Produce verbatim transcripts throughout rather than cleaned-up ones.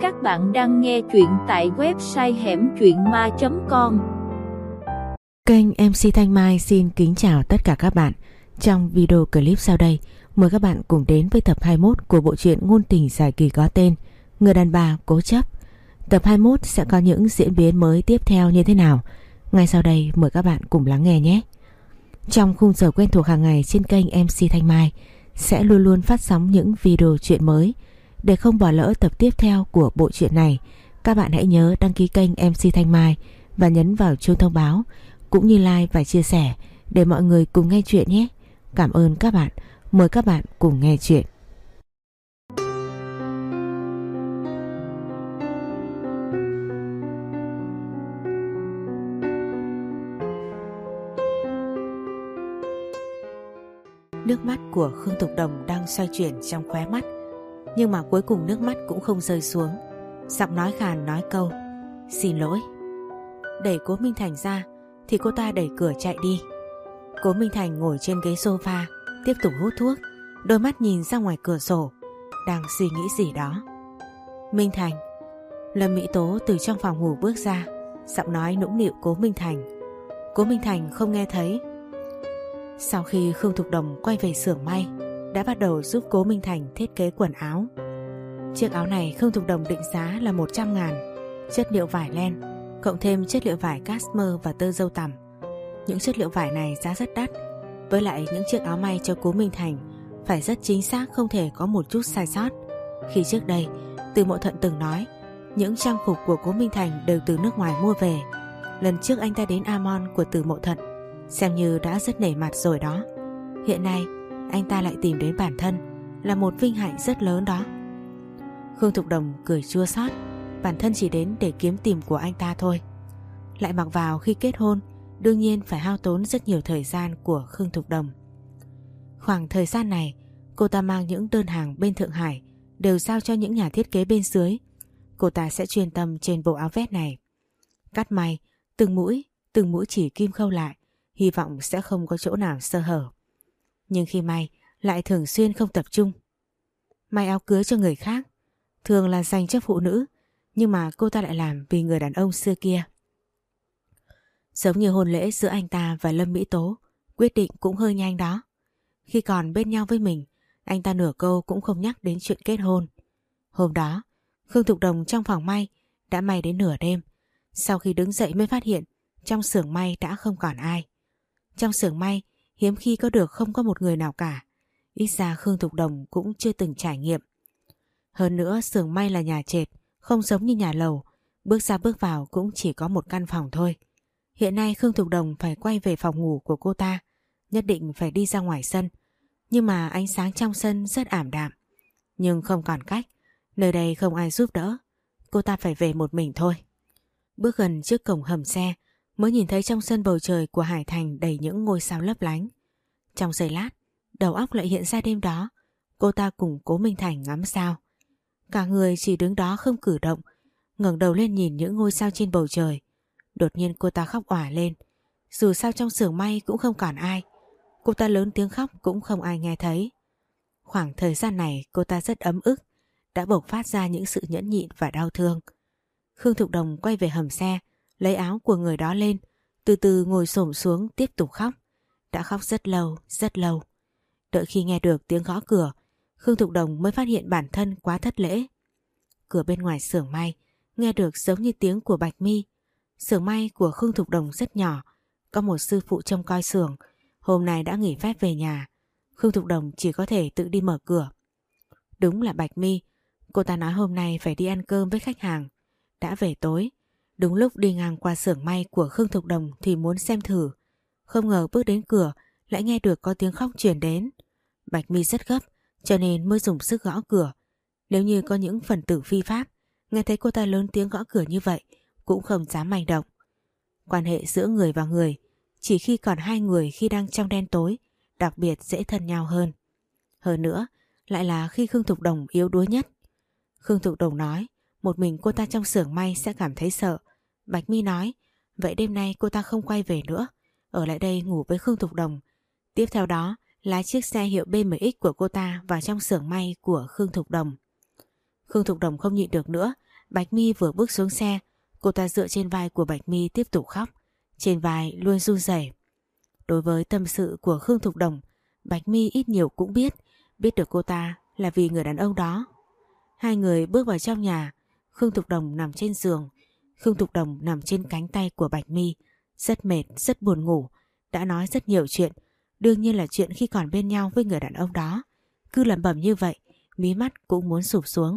Các bạn đang nghe truyện tại website hẻm truyện ma chấm com. Kênh em xê Thanh Mai xin kính chào tất cả các bạn. Trong video clip sau đây, mời các bạn cùng đến với tập hai mươi mốt của bộ truyện ngôn tình dài kỳ có tên Người đàn bà cố chấp. Tập hai mươi mốt sẽ có những diễn biến mới tiếp theo như thế nào? Ngay sau đây mời các bạn cùng lắng nghe nhé. Trong khung giờ quen thuộc hàng ngày trên kênh em xê Thanh Mai sẽ luôn luôn phát sóng những video truyện mới. Để không bỏ lỡ tập tiếp theo của bộ truyện này, các bạn hãy nhớ đăng ký kênh em xê Thanh Mai và nhấn vào chuông thông báo, cũng như like và chia sẻ để mọi người cùng nghe chuyện nhé. Cảm ơn các bạn. Mời các bạn cùng nghe chuyện. Nước mắt của Khương Thục Đồng đang xoay chuyển trong khóe mắt, nhưng mà cuối cùng nước mắt cũng không rơi xuống. Giọng nói khàn nói câu xin lỗi. Đẩy Cố Minh Thành ra thì cô ta đẩy cửa chạy đi. Cố Minh Thành ngồi trên ghế sofa tiếp tục hút thuốc, đôi mắt nhìn ra ngoài cửa sổ, đang suy nghĩ gì đó. Minh Thành. Lâm Mỹ Tố từ trong phòng ngủ bước ra, giọng nói nũng nịu Cố Minh Thành. Cố Minh Thành không nghe thấy. Sau khi Khương Thục Đồng quay về xưởng may, đã bắt đầu giúp Cố Minh Thành thiết kế quần áo. Chiếc áo này Khương Thục Đồng định giá là một trăm ngàn, chất liệu vải len cộng thêm chất liệu vải cashmere và tơ dâu tằm. Những chất liệu vải này giá rất đắt, với lại những chiếc áo may cho Cố Minh Thành phải rất chính xác, không thể có một chút sai sót. Khi trước đây Từ Mộ Thuận từng nói những trang phục của Cố Minh Thành đều từ nước ngoài mua về. Lần trước anh ta đến Amon của Từ Mộ Thuận xem như đã rất nể mặt rồi đó. Hiện nay anh ta lại tìm đến bản thân, là một vinh hạnh rất lớn đó. Khương Thục Đồng cười chua xót, bản thân chỉ đến để kiếm tìm của anh ta thôi. Lại mặc vào khi kết hôn, đương nhiên phải hao tốn rất nhiều thời gian của Khương Thục Đồng. Khoảng thời gian này, cô ta mang những đơn hàng bên Thượng Hải đều giao cho những nhà thiết kế bên dưới. Cô ta sẽ chuyên tâm trên bộ áo vest này, cắt may từng mũi, từng mũi chỉ kim khâu lại, hy vọng sẽ không có chỗ nào sơ hở. Nhưng khi may lại thường xuyên không tập trung. May áo cưới cho người khác thường là dành cho phụ nữ, nhưng mà cô ta lại làm vì người đàn ông xưa kia. Giống như hôn lễ giữa anh ta và Lâm Mỹ Tố, quyết định cũng hơi nhanh đó. Khi còn bên nhau với mình, anh ta nửa câu cũng không nhắc đến chuyện kết hôn. Hôm đó Khương Thục Đồng trong phòng may đã may đến nửa đêm. Sau khi đứng dậy mới phát hiện trong xưởng may đã không còn ai. Trong xưởng may hiếm khi có được không có một người nào cả. Ít ra Khương Thục Đồng cũng chưa từng trải nghiệm. Hơn nữa xưởng may là nhà trệt, không giống như nhà lầu, bước ra bước vào cũng chỉ có một căn phòng thôi. Hiện nay Khương Thục Đồng phải quay về phòng ngủ của cô ta, nhất định phải đi ra ngoài sân. Nhưng mà ánh sáng trong sân rất ảm đạm. Nhưng không còn cách, nơi đây không ai giúp đỡ, cô ta phải về một mình thôi. Bước gần trước cổng hầm xe, mới nhìn thấy trong sân bầu trời của Hải Thành đầy những ngôi sao lấp lánh. Trong giây lát, đầu óc lại hiện ra đêm đó cô ta cùng Cố Minh Thành ngắm sao. Cả người chỉ đứng đó không cử động, ngẩng đầu lên nhìn những ngôi sao trên bầu trời. Đột nhiên cô ta khóc òa lên. Dù sao trong xưởng may cũng không còn ai, cô ta lớn tiếng khóc cũng không ai nghe thấy. Khoảng thời gian này cô ta rất ấm ức, đã bộc phát ra những sự nhẫn nhịn và đau thương. Khương Thục Đồng quay về hầm xe, lấy áo của người đó lên, từ từ ngồi xổm xuống tiếp tục khóc. Đã khóc rất lâu, rất lâu. Đợi khi nghe được tiếng gõ cửa, Khương Thục Đồng mới phát hiện bản thân quá thất lễ. Cửa bên ngoài xưởng may nghe được giống như tiếng của Bạch Mi. Xưởng may của Khương Thục Đồng rất nhỏ, có một sư phụ trông coi xưởng, hôm nay đã nghỉ phép về nhà. Khương Thục Đồng chỉ có thể tự đi mở cửa. Đúng là Bạch Mi, cô ta nói hôm nay phải đi ăn cơm với khách hàng. Đã về tối, đúng lúc đi ngang qua xưởng may của Khương Thục Đồng thì muốn xem thử. Không ngờ bước đến cửa lại nghe được có tiếng khóc truyền đến. Bạch Mi rất gấp cho nên mới dùng sức gõ cửa. Nếu như có những phần tử phi pháp nghe thấy cô ta lớn tiếng gõ cửa như vậy cũng không dám manh động. Quan hệ giữa người và người chỉ khi còn hai người khi đang trong đen tối đặc biệt dễ thân nhau hơn. Hơn nữa lại là khi Khương Thục Đồng yếu đuối nhất. Khương Thục Đồng nói một mình cô ta trong xưởng may sẽ cảm thấy sợ. Bạch Mi nói vậy đêm nay cô ta không quay về nữa, ở lại đây ngủ với Khương Thục Đồng. Tiếp theo đó lái chiếc xe hiệu bê em ích của cô ta vào trong xưởng may của Khương Thục Đồng. Khương Thục Đồng không nhịn được nữa, Bạch My vừa bước xuống xe, cô ta dựa trên vai của Bạch My tiếp tục khóc, trên vai luôn run rẩy. Đối với tâm sự của Khương Thục Đồng, Bạch My ít nhiều cũng biết, biết được cô ta là vì người đàn ông đó. Hai người bước vào trong nhà, Khương Thục Đồng nằm trên giường, Khương Thục Đồng nằm trên cánh tay của Bạch My, rất mệt, rất buồn ngủ, đã nói rất nhiều chuyện, đương nhiên là chuyện khi còn bên nhau với người đàn ông đó. Cứ lẩm bẩm như vậy, mí mắt cũng muốn sụp xuống.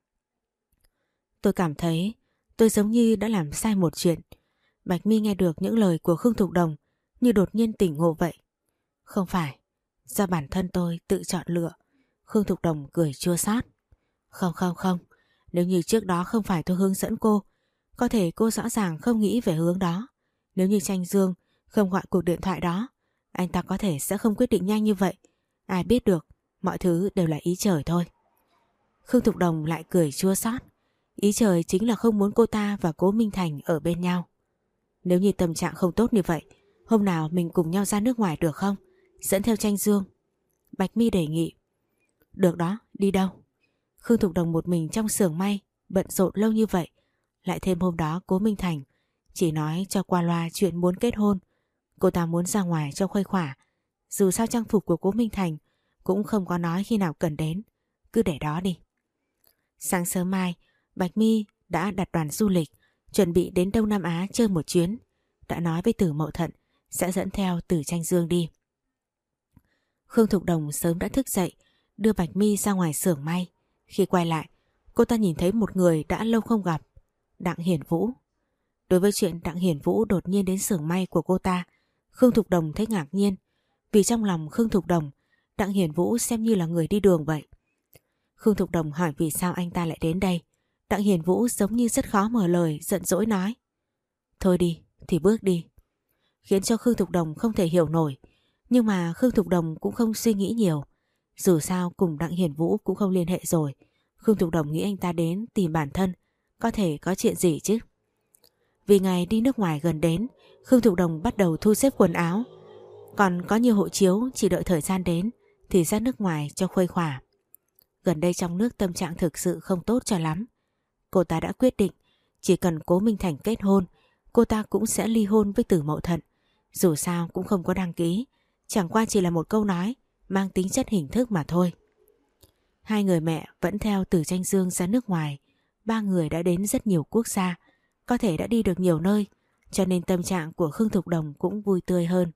Tôi cảm thấy tôi giống như đã làm sai một chuyện. Bạch My nghe được những lời của Khương Thục Đồng như đột nhiên tỉnh ngộ vậy. Không phải, do bản thân tôi tự chọn lựa. Khương Thục Đồng cười chua xót. Không không không, nếu như trước đó không phải tôi hướng dẫn cô, có thể cô rõ ràng không nghĩ về hướng đó. Nếu như Tranh Dương không gọi cuộc điện thoại đó, anh ta có thể sẽ không quyết định nhanh như vậy. Ai biết được, mọi thứ đều là ý trời thôi. Khương Thục Đồng lại cười chua xót. Ý trời chính là không muốn cô ta và Cố Minh Thành ở bên nhau. Nếu như tâm trạng không tốt như vậy, hôm nào mình cùng nhau ra nước ngoài được không? Dẫn theo Tranh Dương. Bạch My đề nghị. Được đó, đi đâu? Khương Thục Đồng một mình trong xưởng may, bận rộn lâu như vậy. Lại thêm hôm đó Cố Minh Thành chỉ nói cho qua loa chuyện muốn kết hôn. Cô ta muốn ra ngoài cho khuây khỏa. Dù sao trang phục của Cố Minh Thành cũng không có nói khi nào cần đến. Cứ để đó đi. Sáng sớm mai, Bạch My đã đặt đoàn du lịch, chuẩn bị đến Đông Nam Á chơi một chuyến. Đã nói với Từ Mậu Thận sẽ dẫn theo Từ Tranh Dương đi. Khương Thục Đồng sớm đã thức dậy, đưa Bạch My ra ngoài xưởng may. Khi quay lại, cô ta nhìn thấy một người đã lâu không gặp, Đặng Hiển Vũ. Đối với chuyện Đặng Hiển Vũ đột nhiên đến xưởng may của cô ta, Khương Thục Đồng thấy ngạc nhiên. Vì trong lòng Khương Thục Đồng, Đặng Hiển Vũ xem như là người đi đường vậy. Khương Thục Đồng hỏi vì sao anh ta lại đến đây. Đặng Hiển Vũ giống như rất khó mở lời, giận dỗi nói. Thôi đi, thì bước đi. Khiến cho Khương Thục Đồng không thể hiểu nổi. Nhưng mà Khương Thục Đồng cũng không suy nghĩ nhiều. Dù sao cùng Đặng Hiển Vũ cũng không liên hệ rồi. Khương Thục Đồng nghĩ anh ta đến tìm bản thân, có thể có chuyện gì chứ. Vì ngày đi nước ngoài gần đến, Khương Thục Đồng bắt đầu thu xếp quần áo. Còn có nhiều hộ chiếu chỉ đợi thời gian đến thì ra nước ngoài cho khuây khỏa. Gần đây trong nước tâm trạng thực sự không tốt cho lắm. Cô ta đã quyết định chỉ cần Cố Minh Thành kết hôn, cô ta cũng sẽ ly hôn với Từ Mậu Thận. Dù sao cũng không có đăng ký, chẳng qua chỉ là một câu nói mang tính chất hình thức mà thôi. Hai người mẹ vẫn theo Từ Tranh Dương ra nước ngoài. Ba người đã đến rất nhiều quốc gia, có thể đã đi được nhiều nơi, cho nên tâm trạng của Khương Thục Đồng cũng vui tươi hơn.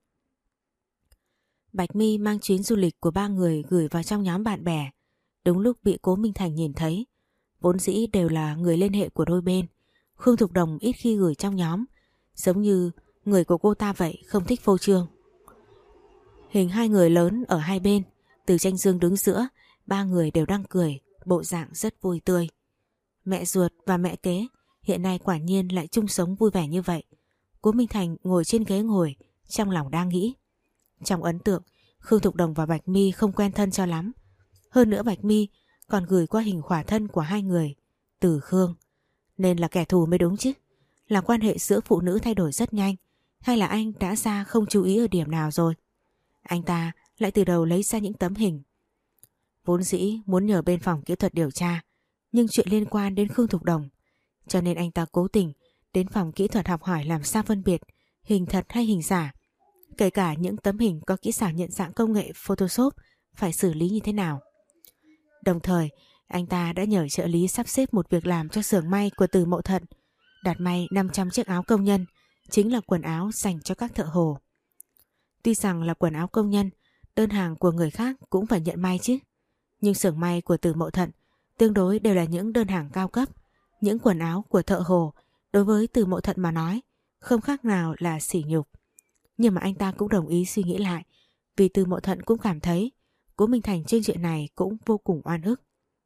Bạch My mang chuyến du lịch của ba người gửi vào trong nhóm bạn bè. Đúng lúc bị Cố Minh Thành nhìn thấy. Vốn dĩ đều là người liên hệ của đôi bên, Khương Thục Đồng ít khi gửi trong nhóm, giống như người của cô ta vậy, không thích phô trương. Hình hai người lớn ở hai bên, Từ Tranh Dương đứng giữa, ba người đều đang cười, bộ dạng rất vui tươi. Mẹ ruột và mẹ kế hiện nay quả nhiên lại chung sống vui vẻ như vậy. Cố Minh Thành ngồi trên ghế ngồi, trong lòng đang nghĩ. Trong ấn tượng, Khương Thục Đồng và Bạch My không quen thân cho lắm. Hơn nữa Bạch My còn gửi qua hình khỏa thân của hai người, Từ Khương. Nên là kẻ thù mới đúng chứ. Là quan hệ giữa phụ nữ thay đổi rất nhanh, hay là anh đã ra không chú ý ở điểm nào rồi? Anh ta lại từ đầu lấy ra những tấm hình. Vốn dĩ muốn nhờ bên phòng kỹ thuật điều tra, nhưng chuyện liên quan đến Khương Thục Đồng, cho nên anh ta cố tình đến phòng kỹ thuật học hỏi làm sao phân biệt hình thật hay hình giả. Kể cả những tấm hình có kỹ xảo nhận dạng công nghệ Photoshop phải xử lý như thế nào. Đồng thời, anh ta đã nhờ trợ lý sắp xếp một việc làm cho xưởng may của Từ Mậu Thận, đặt may năm trăm chiếc áo công nhân, chính là quần áo dành cho các thợ hồ. Tuy rằng là quần áo công nhân, đơn hàng của người khác cũng phải nhận may chứ. Nhưng xưởng may của Từ Mậu Thận tương đối đều là những đơn hàng cao cấp. Những quần áo của thợ hồ đối với Từ Mậu Thận mà nói không khác nào là sỉ nhục. Nhưng mà anh ta cũng đồng ý suy nghĩ lại, vì Từ Mậu Thận cũng cảm thấy Cố Minh Thành trên chuyện này cũng vô cùng oan ức.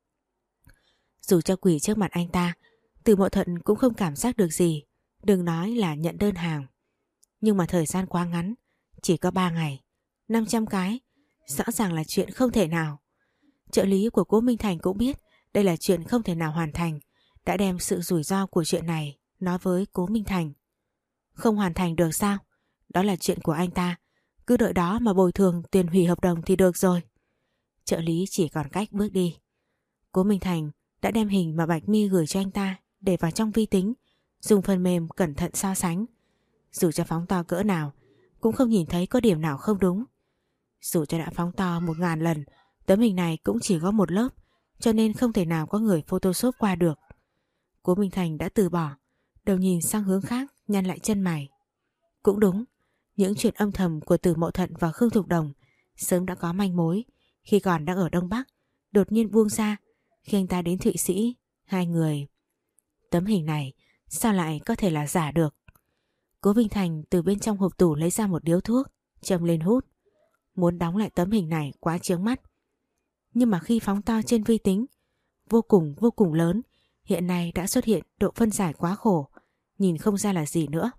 Dù cho quỳ trước mặt anh ta, Từ Mậu Thận cũng không cảm giác được gì, đừng nói là nhận đơn hàng. Nhưng mà thời gian quá ngắn, chỉ có ba ngày, năm trăm cái, rõ ràng là chuyện không thể nào. Trợ lý của Cố Minh Thành cũng biết đây là chuyện không thể nào hoàn thành, đã đem sự rủi ro của chuyện này nói với Cố Minh Thành. Không hoàn thành được sao? Đó là chuyện của anh ta, cứ đợi đó mà bồi thường tiền hủy hợp đồng thì được rồi. Trợ lý chỉ còn cách bước đi. Cố Minh Thành đã đem hình mà Bạch My gửi cho anh ta để vào trong vi tính, dùng phần mềm cẩn thận so sánh. Dù cho phóng to cỡ nào, cũng không nhìn thấy có điểm nào không đúng. Dù cho đã phóng to một ngàn lần, tấm hình này cũng chỉ có một lớp, cho nên không thể nào có người photoshop qua được. Cố Minh Thành đã từ bỏ, đầu nhìn sang hướng khác, nhăn lại chân mày. Cũng đúng, những chuyện âm thầm của Từ Mậu Thận và Khương Thục Đồng sớm đã có manh mối. Khi còn đang ở Đông Bắc, đột nhiên buông ra. Khi anh ta đến Thụy Sĩ, hai người... Tấm hình này sao lại có thể là giả được? Cố Minh Thành từ bên trong hộp tủ lấy ra một điếu thuốc, châm lên hút. Muốn đóng lại tấm hình này quá chướng mắt. Nhưng mà khi phóng to trên vi tính, vô cùng vô cùng lớn, hiện nay đã xuất hiện độ phân giải quá khổ, nhìn không ra là gì nữa.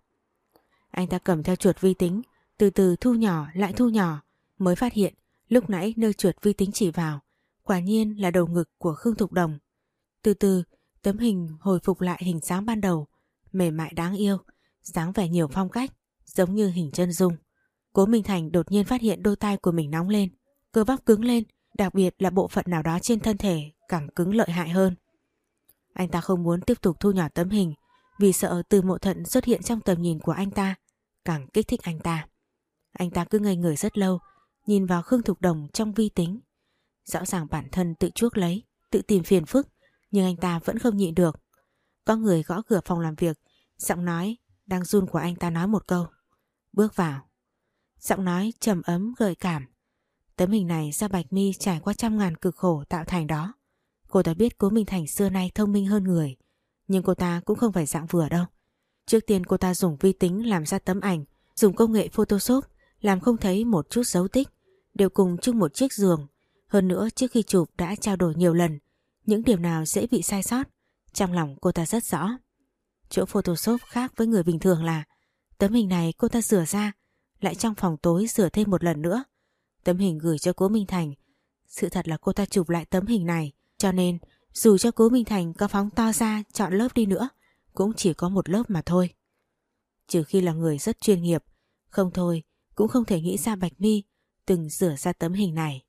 Anh ta cầm theo chuột vi tính, từ từ thu nhỏ lại thu nhỏ, mới phát hiện lúc nãy nơi chuột vi tính chỉ vào, quả nhiên là đầu ngực của Khương Thục Đồng. Từ từ, tấm hình hồi phục lại hình dáng ban đầu, mềm mại đáng yêu, dáng vẻ nhiều phong cách, giống như hình chân dung. Cố Minh Thành đột nhiên phát hiện đôi tay của mình nóng lên, cơ bắp cứng lên, đặc biệt là bộ phận nào đó trên thân thể càng cứng lợi hại hơn. Anh ta không muốn tiếp tục thu nhỏ tấm hình, vì sợ Từ Mậu Thận xuất hiện trong tầm nhìn của anh ta, càng kích thích anh ta. Anh ta cứ ngây người rất lâu, nhìn vào Khương Thục Đồng trong vi tính. Rõ ràng bản thân tự chuốc lấy, tự tìm phiền phức, nhưng anh ta vẫn không nhịn được. Có người gõ cửa phòng làm việc, giọng nói đang run của anh ta nói một câu. Bước vào. Giọng nói trầm ấm gợi cảm. Tấm hình này do Bạch My trải qua trăm ngàn cực khổ tạo thành đó. Cô ta biết Cố Minh Thành xưa nay thông minh hơn người, nhưng cô ta cũng không phải dạng vừa đâu. Trước tiên cô ta dùng vi tính làm ra tấm ảnh, dùng công nghệ Photoshop làm không thấy một chút dấu tích, đều cùng chung một chiếc giường. Hơn nữa trước khi chụp đã trao đổi nhiều lần, những điểm nào dễ bị sai sót, trong lòng cô ta rất rõ. Chỗ Photoshop khác với người bình thường là tấm hình này cô ta rửa ra, lại trong phòng tối rửa thêm một lần nữa. Tấm hình gửi cho Cố Minh Thành. Sự thật là cô ta chụp lại tấm hình này, cho nên dù cho Cố Minh Thành có phóng to ra chọn lớp đi nữa, cũng chỉ có một lớp mà thôi. Trừ khi là người rất chuyên nghiệp, không thôi cũng không thể nghĩ ra Bạch My từng rửa ra tấm hình này.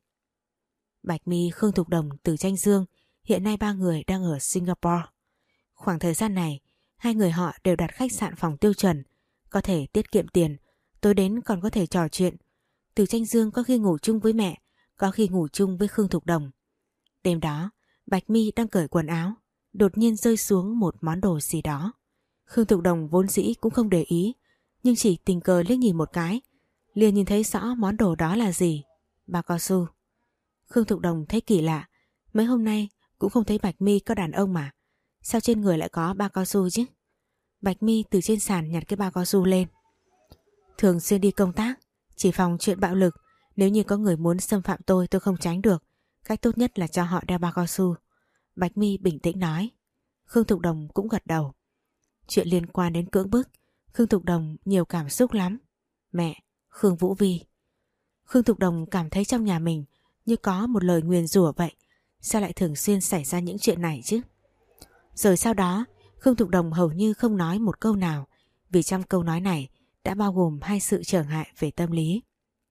Bạch My, Khương Thục Đồng, Từ Tranh Dương, hiện nay ba người đang ở Singapore. Khoảng thời gian này, hai người họ đều đặt khách sạn phòng tiêu chuẩn, có thể tiết kiệm tiền, tối đến còn có thể trò chuyện. Từ Tranh Dương có khi ngủ chung với mẹ, có khi ngủ chung với Khương Thục Đồng. Đêm đó, Bạch My đang cởi quần áo, đột nhiên rơi xuống một món đồ gì đó. Khương Thục Đồng vốn dĩ cũng không để ý, nhưng chỉ tình cờ liếc nhìn một cái, liền nhìn thấy rõ món đồ đó là gì. Bao cao su. Khương Thục Đồng thấy kỳ lạ, mấy hôm nay cũng không thấy Bạch My có đàn ông mà, sao trên người lại có bao cao su chứ? Bạch My từ trên sàn nhặt cái bao cao su lên. Thường xuyên đi công tác, chỉ phòng chuyện bạo lực, nếu như có người muốn xâm phạm tôi tôi không tránh được, cách tốt nhất là cho họ đeo bao cao su. Bạch My bình tĩnh nói. Khương Thục Đồng cũng gật đầu. Chuyện liên quan đến cưỡng bức, Khương Thục Đồng nhiều cảm xúc lắm. Mẹ, Khương Vũ Vi. Khương Thục Đồng cảm thấy trong nhà mình như có một lời nguyền rủa vậy. Sao lại thường xuyên xảy ra những chuyện này chứ? Rồi sau đó, Khương Thục Đồng hầu như không nói một câu nào, vì trong câu nói này đã bao gồm hai sự trở ngại về tâm lý.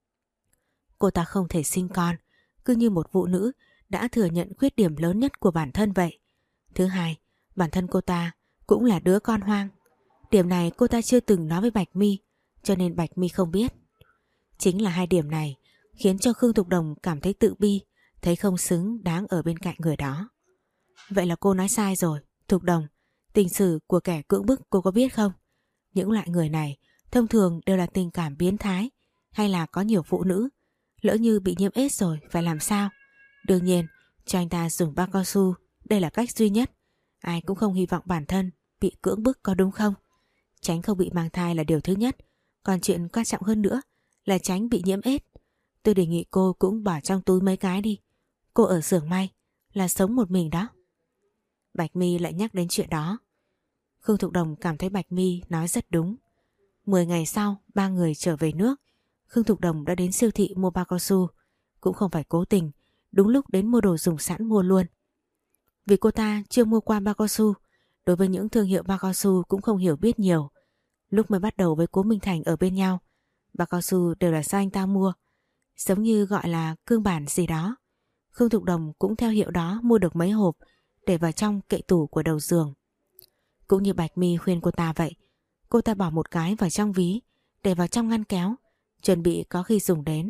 Cô ta không thể sinh con, cứ như một phụ nữ đã thừa nhận khuyết điểm lớn nhất của bản thân vậy. Thứ hai, bản thân cô ta cũng là đứa con hoang. Điểm này cô ta chưa từng nói với Bạch My, cho nên Bạch My không biết. Chính là hai điểm này khiến cho Khương Thục Đồng cảm thấy tự bi, thấy không xứng đáng ở bên cạnh người đó. Vậy là cô nói sai rồi. Thục Đồng, tình sử của kẻ cưỡng bức cô có biết không? Những loại người này thông thường đều là tình cảm biến thái, hay là có nhiều phụ nữ. Lỡ như bị nhiễm ết rồi phải làm sao? Đương nhiên cho anh ta dùng bao cao su, đây là cách duy nhất. Ai cũng không hy vọng bản thân bị cưỡng bức, có đúng không? Tránh không bị mang thai là điều thứ nhất, còn chuyện quan trọng hơn nữa là tránh bị nhiễm ết. Tôi đề nghị cô cũng bỏ trong túi mấy cái đi. Cô ở xưởng may là sống một mình đó. Bạch My lại nhắc đến chuyện đó. Khương Thục Đồng cảm thấy Bạch My nói rất đúng. Mười ngày sau, ba người trở về nước. Khương Thục Đồng đã đến siêu thị mua bao cao su. Cũng không phải cố tình, đúng lúc đến mua đồ dùng sẵn mua luôn. Vì cô ta chưa mua qua bao cao su, đối với những thương hiệu bao cao su cũng không hiểu biết nhiều. Lúc mới bắt đầu với Cố Minh Thành ở bên nhau, bao cao su đều là do anh ta mua, giống như gọi là cương bản gì đó. Khương Thục Đồng cũng theo hiệu đó mua được mấy hộp để vào trong kệ tủ của đầu giường. Cũng như Bạch Mi khuyên cô ta vậy. Cô ta bỏ một cái vào trong ví, để vào trong ngăn kéo, chuẩn bị có khi dùng đến.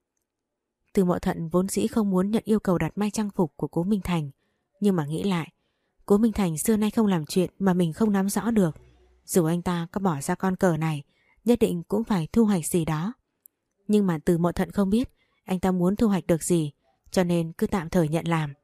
Từ Mộ Thận vốn dĩ không muốn nhận yêu cầu đặt may trang phục của Cố Minh Thành, nhưng mà nghĩ lại, Cố Minh Thành xưa nay không làm chuyện mà mình không nắm rõ được. Dù anh ta có bỏ ra con cờ này, nhất định cũng phải thu hoạch gì đó. Nhưng mà Từ Mộ Thận không biết anh ta muốn thu hoạch được gì, cho nên cứ tạm thời nhận làm.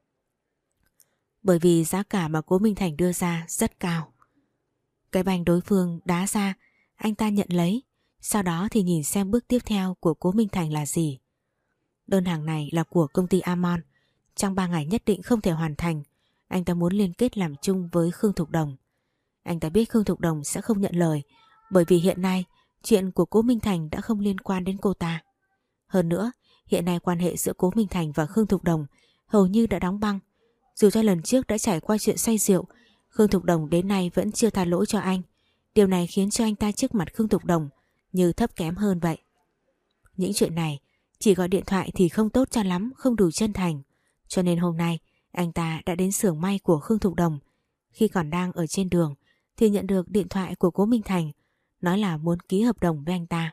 Bởi vì giá cả mà Cố Minh Thành đưa ra rất cao. Cái banh đối phương đá ra, anh ta nhận lấy, sau đó thì nhìn xem bước tiếp theo của Cố Minh Thành là gì. Đơn hàng này là của công ty Amon, trong ba ngày nhất định không thể hoàn thành. Anh ta muốn liên kết làm chung với Khương Thục Đồng. Anh ta biết Khương Thục Đồng sẽ không nhận lời, bởi vì hiện nay chuyện của Cố Minh Thành đã không liên quan đến cô ta. Hơn nữa, hiện nay quan hệ giữa Cố Minh Thành và Khương Thục Đồng hầu như đã đóng băng. Dù cho lần trước đã trải qua chuyện say rượu, Khương Thục Đồng đến nay vẫn chưa tha lỗi cho anh. Điều này khiến cho anh ta trước mặt Khương Thục Đồng như thấp kém hơn vậy. Những chuyện này chỉ gọi điện thoại thì không tốt cho lắm, không đủ chân thành. Cho nên hôm nay anh ta đã đến xưởng may của Khương Thục Đồng. Khi còn đang ở trên đường thì nhận được điện thoại của Cố Minh Thành, nói là muốn ký hợp đồng với anh ta.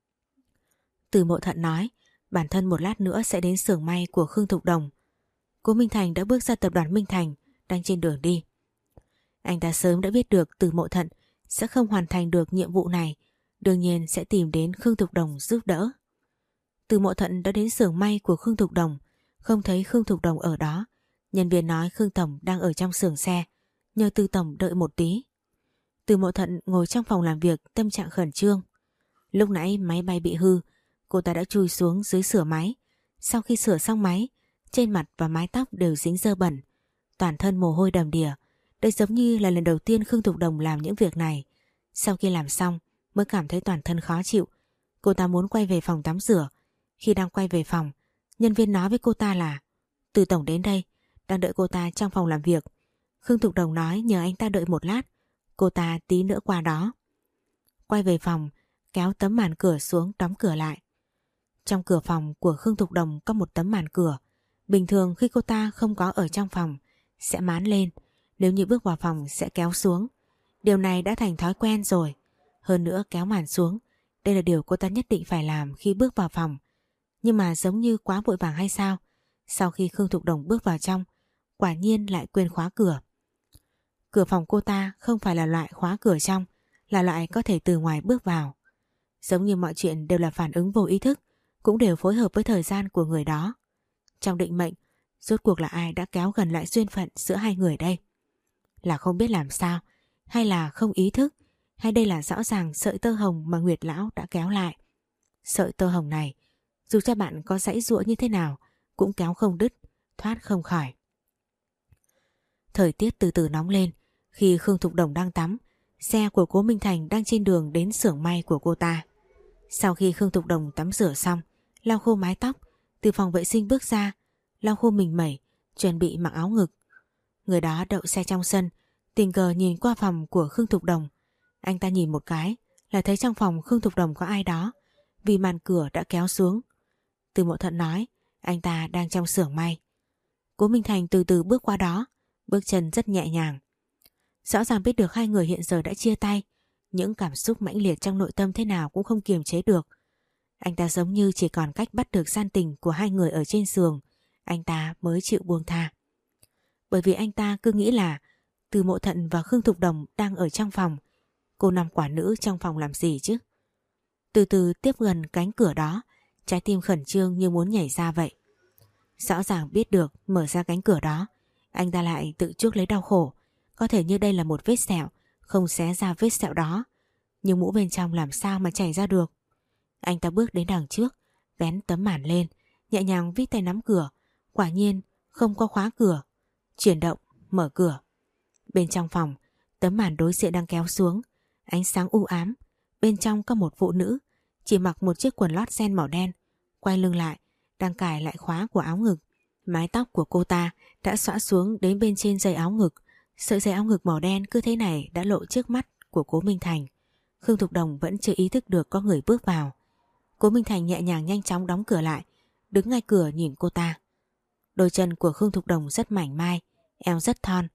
Từ Mộ Thận nói bản thân một lát nữa sẽ đến xưởng may của Khương Thục Đồng. Cố Minh Thành đã bước ra tập đoàn Minh Thành, đang trên đường đi. Anh ta sớm đã biết được Từ Mộ Thận sẽ không hoàn thành được nhiệm vụ này, đương nhiên sẽ tìm đến Khương Thục Đồng giúp đỡ. Từ Mộ Thận đã đến xưởng may của Khương Thục Đồng, không thấy Khương Thục Đồng ở đó. Nhân viên nói Khương Tổng đang ở trong xưởng xe, nhờ Từ Tổng đợi một tí. Từ Mộ Thận ngồi trong phòng làm việc, tâm trạng khẩn trương. Lúc nãy máy bay bị hư, cô ta đã chui xuống dưới sửa máy. Sau khi sửa xong máy, trên mặt và mái tóc đều dính dơ bẩn, toàn thân mồ hôi đầm đìa. Đây giống như là lần đầu tiên Khương Thục Đồng làm những việc này. Sau khi làm xong mới cảm thấy toàn thân khó chịu. Cô ta muốn quay về phòng tắm rửa. Khi đang quay về phòng, nhân viên nói với cô ta là Từ Tổng đến đây, đang đợi cô ta trong phòng làm việc. Khương Thục Đồng nói nhờ anh ta đợi một lát, cô ta tí nữa qua đó. Quay về phòng, kéo tấm màn cửa xuống, đóng cửa lại. Trong cửa phòng của Khương Thục Đồng có một tấm màn cửa. Bình thường khi cô ta không có ở trong phòng sẽ mán lên, nếu như bước vào phòng sẽ kéo xuống. Điều này đã thành thói quen rồi. Hơn nữa kéo màn xuống, đây là điều cô ta nhất định phải làm khi bước vào phòng. Nhưng mà giống như quá vội vàng hay sao, sau khi Khương Thục Đồng bước vào trong, quả nhiên lại quên khóa cửa. Cửa phòng cô ta không phải là loại khóa cửa trong, là loại có thể từ ngoài bước vào. Giống như mọi chuyện đều là phản ứng vô ý thức, cũng đều phối hợp với thời gian của người đó. Trong định mệnh, rốt cuộc là ai đã kéo gần lại duyên phận giữa hai người đây? Là không biết làm sao, hay là không ý thức, hay đây là rõ ràng sợi tơ hồng mà Nguyệt Lão đã kéo lại. Sợi tơ hồng này, dù cho bạn có giãy giụa như thế nào, cũng kéo không đứt, thoát không khỏi. Thời tiết từ từ nóng lên, khi Khương Thục Đồng đang tắm, xe của Cố Minh Thành đang trên đường đến xưởng may của cô ta. Sau khi Khương Thục Đồng tắm rửa xong, lau khô mái tóc, từ phòng vệ sinh bước ra, lau khô mình mẩy, chuẩn bị mặc áo ngực. Người đó đậu xe trong sân, tình cờ nhìn qua phòng của Khương Thục Đồng. Anh ta nhìn một cái là thấy trong phòng Khương Thục Đồng có ai đó, vì màn cửa đã kéo xuống. Từ Mộ Thận nói anh ta đang trong xưởng may. Cố Minh Thành từ từ bước qua đó, bước chân rất nhẹ nhàng. Rõ ràng biết được hai người hiện giờ đã chia tay, những cảm xúc mãnh liệt trong nội tâm thế nào cũng không kiềm chế được. Anh ta giống như chỉ còn cách bắt được gian tình của hai người ở trên giường, anh ta mới chịu buông tha. Bởi vì anh ta cứ nghĩ là Từ Mộ Thận và Khương Thục Đồng đang ở trong phòng, cô nằm quả nữ trong phòng làm gì chứ? Từ từ tiếp gần cánh cửa đó, trái tim khẩn trương như muốn nhảy ra vậy. Rõ ràng biết được mở ra cánh cửa đó, anh ta lại tự chuốc lấy đau khổ. Có thể như đây là một vết sẹo, không xé ra vết sẹo đó, nhưng mũ bên trong làm sao mà chảy ra được. Anh ta bước đến đằng trước, vén tấm màn lên, nhẹ nhàng vít tay nắm cửa. Quả nhiên không có khóa cửa. Chuyển động, mở cửa. Bên trong phòng, tấm màn đối diện đang kéo xuống, ánh sáng u ám. Bên trong có một phụ nữ, chỉ mặc một chiếc quần lót ren màu đen, quay lưng lại, đang cài lại khóa của áo ngực. Mái tóc của cô ta đã xõa xuống đến bên trên dây áo ngực. Sợi dây áo ngực màu đen cứ thế này đã lộ trước mắt của Cố Minh Thành. Khương Thục Đồng vẫn chưa ý thức được có người bước vào. Cố Minh Thành nhẹ nhàng nhanh chóng đóng cửa lại, đứng ngay cửa nhìn cô ta. Đôi chân của Khương Thục Đồng rất mảnh mai, eo rất thon.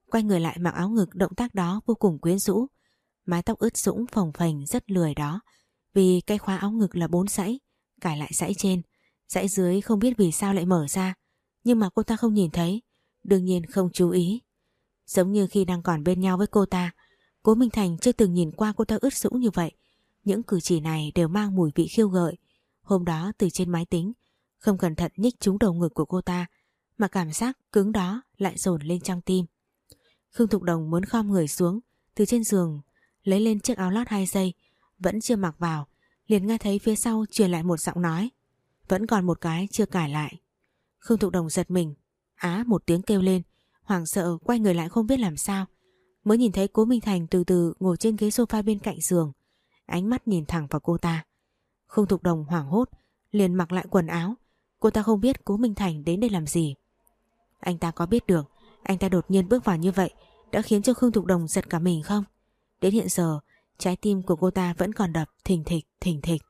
quay người lại mặc áo ngực, động tác đó vô cùng quyến rũ. Mái tóc ướt sũng phồng phềnh rất lười đó, vì cái khóa áo ngực là bốn dãy, cài lại dãy trên, dãy dưới không biết vì sao lại mở ra, nhưng mà cô ta không nhìn thấy, đương nhiên không chú ý. Giống như khi đang còn bên nhau với cô ta, Cố Minh Thành chưa từng nhìn qua cô ta ướt sũng như vậy. Những cử chỉ này đều mang mùi vị khiêu gợi. Hôm đó từ trên máy tính, không cẩn thận nhích trúng đầu ngực của cô ta, mà cảm giác cứng đó lại dồn lên trong tim. Khương Thục Đồng muốn khom người xuống, từ trên giường lấy lên chiếc áo lót hai giây, vẫn chưa mặc vào, liền nghe thấy phía sau truyền lại một giọng nói: "Vẫn còn một cái chưa cài lại." Khương Thục Đồng giật mình, á một tiếng kêu lên, hoảng sợ quay người lại không biết làm sao, mới nhìn thấy Cố Minh Thành từ từ ngồi trên ghế sofa bên cạnh giường, ánh mắt nhìn thẳng vào cô ta. Khương Thục Đồng hoảng hốt liền mặc lại quần áo. Cô ta không biết Cố Minh Thành đến đây làm gì. Anh ta có biết được anh ta đột nhiên bước vào như vậy đã khiến cho Khương Thục Đồng giật cả mình không? Đến hiện giờ trái tim của cô ta vẫn còn đập thình thịch thình thịch.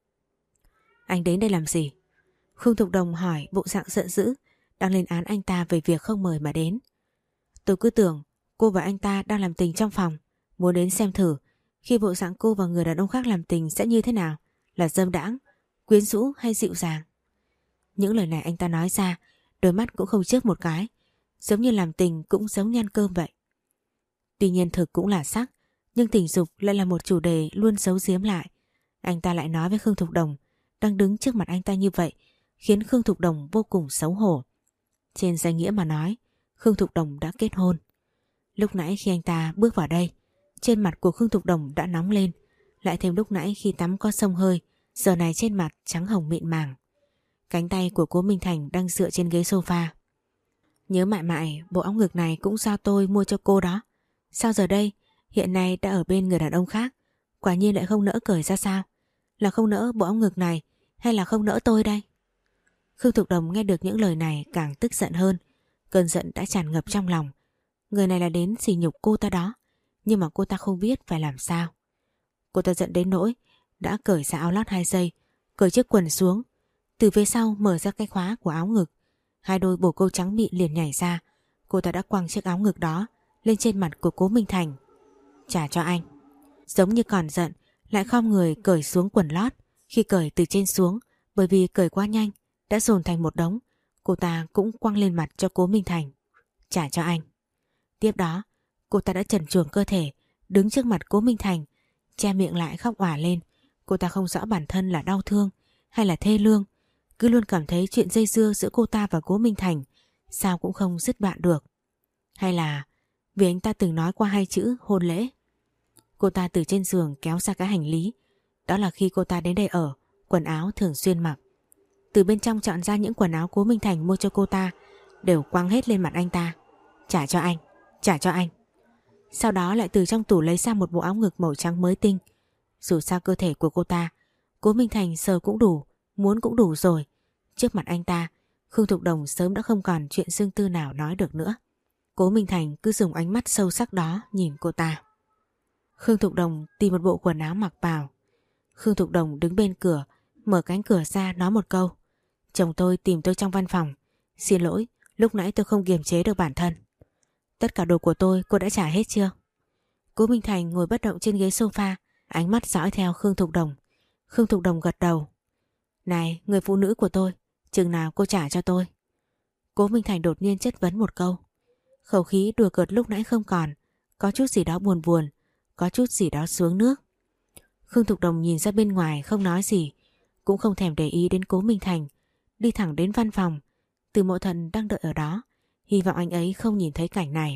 "Anh đến đây làm gì?" Khương Thục Đồng hỏi bộ dạng giận dữ, đang lên án anh ta về việc không mời mà đến. "Tôi cứ tưởng cô và anh ta đang làm tình trong phòng, muốn đến xem thử khi bộ dạng cô và người đàn ông khác làm tình sẽ như thế nào, là dâm đãng, quyến rũ hay dịu dàng." Những lời này anh ta nói ra, đôi mắt cũng không chớp một cái, giống như làm tình cũng giống như ăn cơm vậy. Tuy nhiên thực cũng là sắc, nhưng tình dục lại là một chủ đề luôn giấu giếm lại. Anh ta lại nói với Khương Thục Đồng đang đứng trước mặt anh ta như vậy, khiến Khương Thục Đồng vô cùng xấu hổ. Trên danh nghĩa mà nói, Khương Thục Đồng đã kết hôn. Lúc nãy khi anh ta bước vào đây, trên mặt của Khương Thục Đồng đã nóng lên, lại thêm lúc nãy khi tắm có xông hơi, giờ này trên mặt trắng hồng mịn màng. Cánh tay của Cố Minh Thành đang dựa trên ghế sofa. "Nhớ mại mại, bộ áo ngực này cũng do tôi mua cho cô đó. Sao giờ đây, hiện nay đã ở bên người đàn ông khác, quả nhiên lại không nỡ cởi ra sao? Là không nỡ bộ áo ngực này hay là không nỡ tôi đây?" Khương Thục Đồng nghe được những lời này càng tức giận hơn. Cơn giận đã tràn ngập trong lòng. Người này là đến sỉ nhục cô ta đó, nhưng mà cô ta không biết phải làm sao. Cô ta giận đến nỗi đã cởi ra áo lót hai giây, cởi chiếc quần xuống, từ phía sau mở ra cái khóa của áo ngực. Hai đôi bồ câu trắng mịn liền nhảy ra. Cô ta đã quăng chiếc áo ngực đó lên trên mặt của Cố Minh Thành. "Trả cho anh." Giống như còn giận, lại khom người cởi xuống quần lót. Khi cởi từ trên xuống, bởi vì cởi quá nhanh đã dồn thành một đống, cô ta cũng quăng lên mặt cho Cố Minh Thành. "Trả cho anh." Tiếp đó cô ta đã trần truồng cơ thể đứng trước mặt Cố Minh Thành, che miệng lại khóc òa lên. Cô ta không rõ bản thân là đau thương hay là thê lương, cứ luôn cảm thấy chuyện dây dưa giữa cô ta và Cố Minh Thành sao cũng không dứt đoạn được. Hay là vì anh ta từng nói qua hai chữ hôn lễ. Cô ta từ trên giường kéo ra cái hành lý, đó là khi cô ta đến đây ở, quần áo thường xuyên mặc. Từ bên trong chọn ra những quần áo Cố Minh Thành mua cho cô ta, đều quăng hết lên mặt anh ta. "Trả cho anh, trả cho anh." Sau đó lại từ trong tủ lấy ra một bộ áo ngực màu trắng mới tinh. Dù sao cơ thể của cô ta, Cố Minh Thành sờ cũng đủ, muốn cũng đủ rồi. Trước mặt anh ta, Khương Thục Đồng sớm đã không còn chuyện riêng tư nào nói được nữa. Cố Minh Thành cứ dùng ánh mắt sâu sắc đó nhìn cô ta. Khương Thục Đồng tìm một bộ quần áo mặc vào. Khương Thục Đồng đứng bên cửa, mở cánh cửa ra nói một câu: "Chồng tôi tìm tôi trong văn phòng. Xin lỗi, lúc nãy tôi không kiềm chế được bản thân." "Tất cả đồ của tôi cô đã trả hết chưa?" Cố Minh Thành ngồi bất động trên ghế sofa, ánh mắt dõi theo Khương Thục Đồng. Khương Thục Đồng gật đầu. "Này, người phụ nữ của tôi, chừng nào cô trả cho tôi?" Cố Minh Thành đột nhiên chất vấn một câu. Khẩu khí đùa cợt lúc nãy không còn, có chút gì đó buồn buồn, có chút gì đó xuống nước. Khương Thục Đồng nhìn ra bên ngoài không nói gì, cũng không thèm để ý đến Cố Minh Thành, đi thẳng đến văn phòng. Từ Mộ Thận đang đợi ở đó, hy vọng anh ấy không nhìn thấy cảnh này.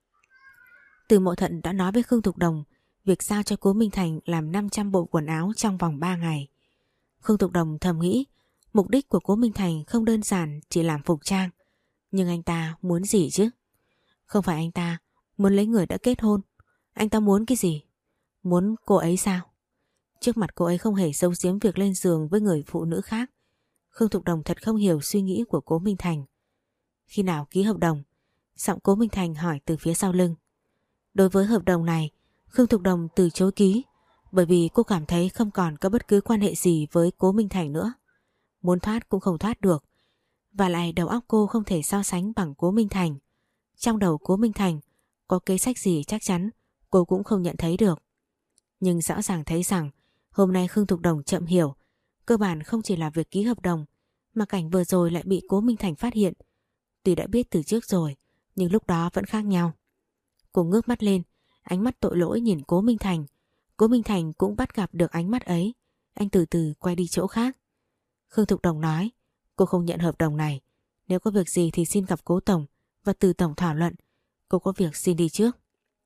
Từ Mộ Thận đã nói với Khương Thục Đồng việc giao cho Cố Minh Thành làm năm trăm bộ quần áo trong vòng ba ngày. Khương Thục Đồng thầm nghĩ mục đích của Cố Minh Thành không đơn giản chỉ làm phục trang. Nhưng anh ta muốn gì chứ? Không phải anh ta muốn lấy người đã kết hôn. Anh ta muốn cái gì? Muốn cô ấy sao? Trước mặt cô ấy không hề giấu giếm việc lên giường với người phụ nữ khác. Khương Thục Đồng thật không hiểu suy nghĩ của Cố Minh Thành. Khi nào ký hợp đồng? Giọng Cố Minh Thành hỏi từ phía sau lưng. Đối với hợp đồng này, Khương Thục Đồng từ chối ký, bởi vì cô cảm thấy không còn có bất cứ quan hệ gì với Cố Minh Thành nữa. Muốn thoát cũng không thoát được. Và lại đầu óc cô không thể so sánh bằng Cố Minh Thành. Trong đầu Cố Minh Thành có kế sách gì chắc chắn cô cũng không nhận thấy được. Nhưng rõ ràng thấy rằng hôm nay Khương Thục Đồng chậm hiểu, cơ bản không chỉ là việc ký hợp đồng mà cảnh vừa rồi lại bị Cố Minh Thành phát hiện. Tuy đã biết từ trước rồi nhưng lúc đó vẫn khác nhau. Cô ngước mắt lên, ánh mắt tội lỗi nhìn Cố Minh Thành. Cố Minh Thành cũng bắt gặp được ánh mắt ấy. Anh từ từ quay đi chỗ khác. Khương Thục Đồng nói, cô không nhận hợp đồng này. Nếu có việc gì thì xin gặp Cố Tổng và từ Tổng thảo luận. Cô có việc xin đi trước.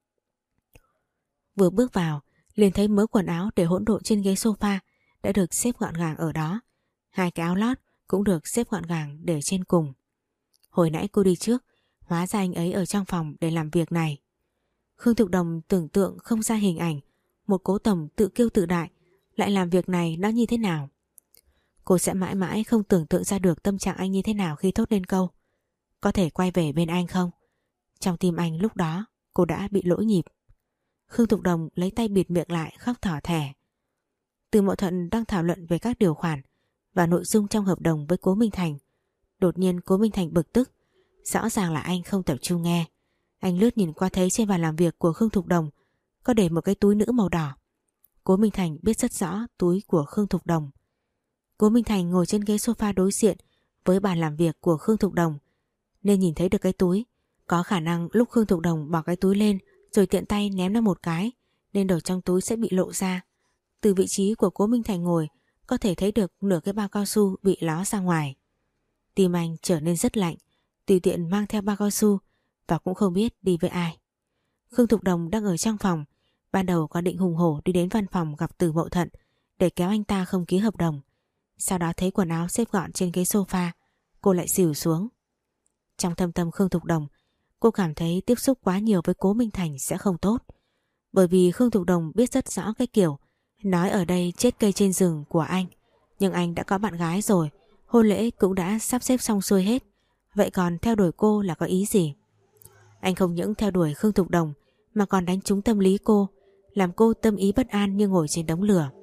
Vừa bước vào, liền thấy mớ quần áo để hỗn độn trên ghế sofa đã được xếp gọn gàng ở đó. Hai cái áo lót cũng được xếp gọn gàng để trên cùng. Hồi nãy cô đi trước, hóa ra anh ấy ở trong phòng để làm việc này. Khương Thục Đồng tưởng tượng không ra hình ảnh một Cố Tổng tự kiêu tự đại lại làm việc này nó như thế nào. Cô sẽ mãi mãi không tưởng tượng ra được tâm trạng anh như thế nào khi thốt lên câu có thể quay về bên anh không. Trong tim anh lúc đó cô đã bị lỗi nhịp. Khương Thục Đồng lấy tay bịt miệng lại, khóc thỏ thẻ. Từ Mậu Thuận đang thảo luận về các điều khoản và nội dung trong hợp đồng với Cố Minh Thành. Đột nhiên Cố Minh Thành bực tức. Rõ ràng là anh không tập trung nghe. Anh lướt nhìn qua thấy trên bàn làm việc của Khương Thục Đồng có để một cái túi nữ màu đỏ. Cố Minh Thành biết rất rõ túi của Khương Thục Đồng. Cố Minh Thành ngồi trên ghế sofa đối diện với bàn làm việc của Khương Thục Đồng nên nhìn thấy được cái túi. Có khả năng lúc Khương Thục Đồng bỏ cái túi lên rồi tiện tay ném nó một cái nên đồ trong túi sẽ bị lộ ra. Từ vị trí của Cố Minh Thành ngồi có thể thấy được nửa cái bao cao su bị ló ra ngoài. Tim anh trở nên rất lạnh, tùy tiện mang theo bao cao su và cũng không biết đi với ai. Khương Thục Đồng đang ở trong phòng. Ban đầu có định hùng hổ đi đến văn phòng gặp Từ Mậu Thận để kéo anh ta không ký hợp đồng. Sau đó thấy quần áo xếp gọn trên ghế sofa, cô lại xỉu xuống. Trong thâm tâm Khương Thục Đồng, cô cảm thấy tiếp xúc quá nhiều với Cố Minh Thành sẽ không tốt. Bởi vì Khương Thục Đồng biết rất rõ cái kiểu nói ở đây chết cây trên rừng của anh. Nhưng anh đã có bạn gái rồi, hôn lễ cũng đã sắp xếp xong xuôi hết. Vậy còn theo đuổi cô là có ý gì? Anh không những theo đuổi Khương Thục Đồng mà còn đánh trúng tâm lý cô, làm cô tâm ý bất an như ngồi trên đống lửa.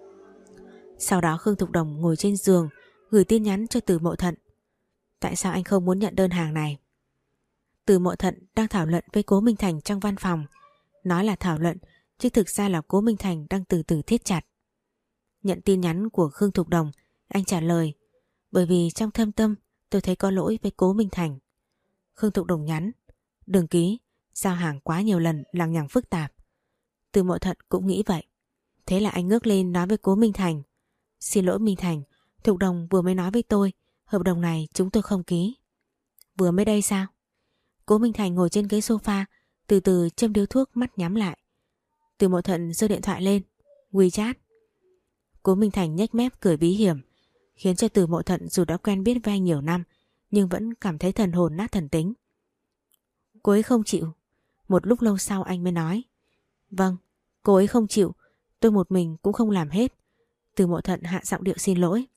Sau đó Khương Thục Đồng ngồi trên giường gửi tin nhắn cho Từ Mậu Thận. Tại sao anh không muốn nhận đơn hàng này? Từ Mậu Thận đang thảo luận với Cố Minh Thành trong văn phòng. Nói là thảo luận chứ thực ra là Cố Minh Thành đang từ từ thiết chặt. Nhận tin nhắn của Khương Thục Đồng, anh trả lời, bởi vì trong thâm tâm tôi thấy có lỗi với Cố Minh Thành. Khương Thục Đồng nhắn, đừng ký, giao hàng quá nhiều lần lằng nhằng phức tạp. Từ Mậu Thận cũng nghĩ vậy. Thế là anh ngước lên nói với Cố Minh Thành, xin lỗi Minh Thành, Thục Đồng vừa mới nói với tôi hợp đồng này chúng tôi không ký. Vừa mới đây sao? Cố Minh Thành ngồi trên ghế sofa, từ từ châm điếu thuốc, mắt nhắm lại. Từ Mậu Thận giơ điện thoại lên, WeChat. Cố Minh Thành nhếch mép cười bí hiểm, khiến cho Từ Mậu Thận dù đã quen biết với anh nhiều năm nhưng vẫn cảm thấy thần hồn nát thần tính. Cô ấy không chịu. Một lúc lâu sau anh mới nói, vâng, cô ấy không chịu, tôi một mình cũng không làm hết. Từ Mậu Thận hạ giọng điệu xin lỗi.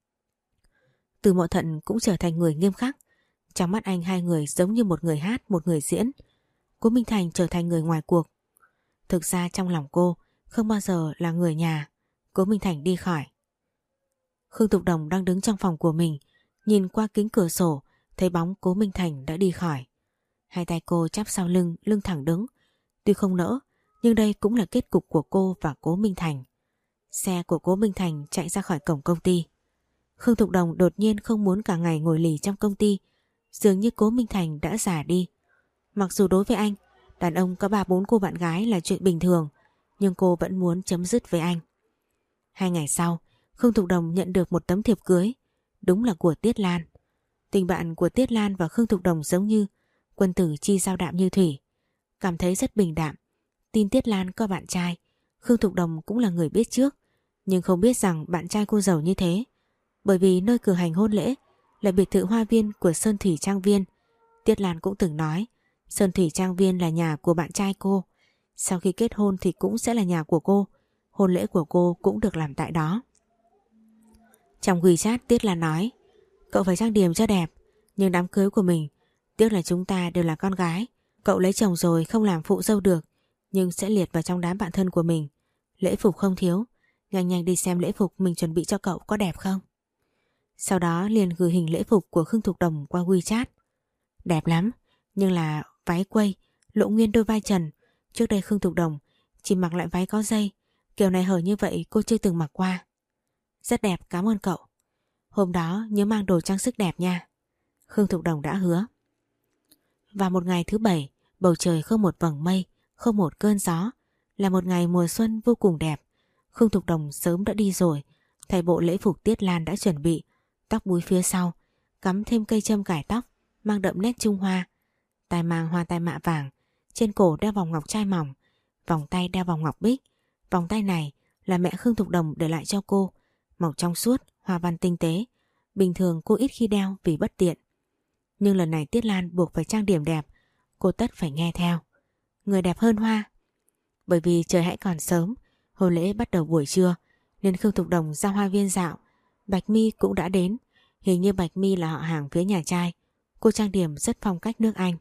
Từ Mậu Thận cũng trở thành người nghiêm khắc. Trong mắt anh hai người giống như một người hát, một người diễn. Cố Minh Thành trở thành người ngoài cuộc. Thực ra trong lòng cô không bao giờ là người nhà. Cố Minh Thành đi khỏi. Khương Thục Đồng đang đứng trong phòng của mình, nhìn qua kính cửa sổ thấy bóng Cố Minh Thành đã đi khỏi. Hai tay cô chắp sau lưng, lưng thẳng đứng. Tuy không nỡ nhưng đây cũng là kết cục của cô và Cố Minh Thành. Xe của Cố Minh Thành chạy ra khỏi cổng công ty. Khương Thục Đồng đột nhiên không muốn cả ngày ngồi lì trong công ty. Dường như Cố Minh Thành đã già đi. Mặc dù đối với anh, đàn ông có ba bốn cô bạn gái là chuyện bình thường, nhưng cô vẫn muốn chấm dứt với anh. Hai ngày sau, Khương Thục Đồng nhận được một tấm thiệp cưới. Đúng là của Tiết Lan. Tình bạn của Tiết Lan và Khương Thục Đồng giống như quân tử chi giao đạm như thủy. Cảm thấy rất bình đạm. Tin Tiết Lan có bạn trai, Khương Thục Đồng cũng là người biết trước, nhưng không biết rằng bạn trai cô giàu như thế. Bởi vì nơi cử hành hôn lễ là biệt thự hoa viên của Sơn Thủy Trang Viên. Tiết Lan cũng từng nói Sơn Thủy Trang Viên là nhà của bạn trai cô. Sau khi kết hôn thì cũng sẽ là nhà của cô. Hôn lễ của cô cũng được làm tại đó. Trong WeChat Tiết Lan nói, cậu phải trang điểm cho đẹp, nhưng đám cưới của mình, tiếc là chúng ta đều là con gái. Cậu lấy chồng rồi không làm phụ dâu được, nhưng sẽ liệt vào trong đám bạn thân của mình. Lễ phục không thiếu, nhanh nhanh đi xem lễ phục mình chuẩn bị cho cậu có đẹp không. Sau đó liền gửi hình lễ phục của Khương Thục Đồng qua WeChat. Đẹp lắm, nhưng là váy quây, lộ nguyên đôi vai trần. Trước đây Khương Thục Đồng chỉ mặc lại váy có dây, kiểu này hở như vậy cô chưa từng mặc qua. Rất đẹp, cảm ơn cậu. Hôm đó nhớ mang đồ trang sức đẹp nha. Khương Thục Đồng đã hứa. Vào một ngày thứ bảy, bầu trời không một vầng mây, không một cơn gió, là một ngày mùa xuân vô cùng đẹp. Khương Thục Đồng sớm đã đi rồi, thay bộ lễ phục Tiết Lan đã chuẩn bị, tóc búi phía sau, cắm thêm cây châm cài tóc, mang đậm nét Trung Hoa. Tai mang hoa tai mạ vàng, trên cổ đeo vòng ngọc trai mỏng, vòng tay đeo vòng ngọc bích. Vòng tay này là mẹ Khương Thục Đồng để lại cho cô, màu trong suốt, hoa văn tinh tế. Bình thường cô ít khi đeo vì bất tiện. Nhưng lần này Tiết Lan buộc phải trang điểm đẹp, cô tất phải nghe theo. Người đẹp hơn hoa. Bởi vì trời hãy còn sớm, hôn lễ bắt đầu buổi trưa, nên Khương Thục Đồng ra hoa viên dạo. Bạch My cũng đã đến. Hình như Bạch My là họ hàng phía nhà trai. Cô trang điểm rất phong cách nước Anh.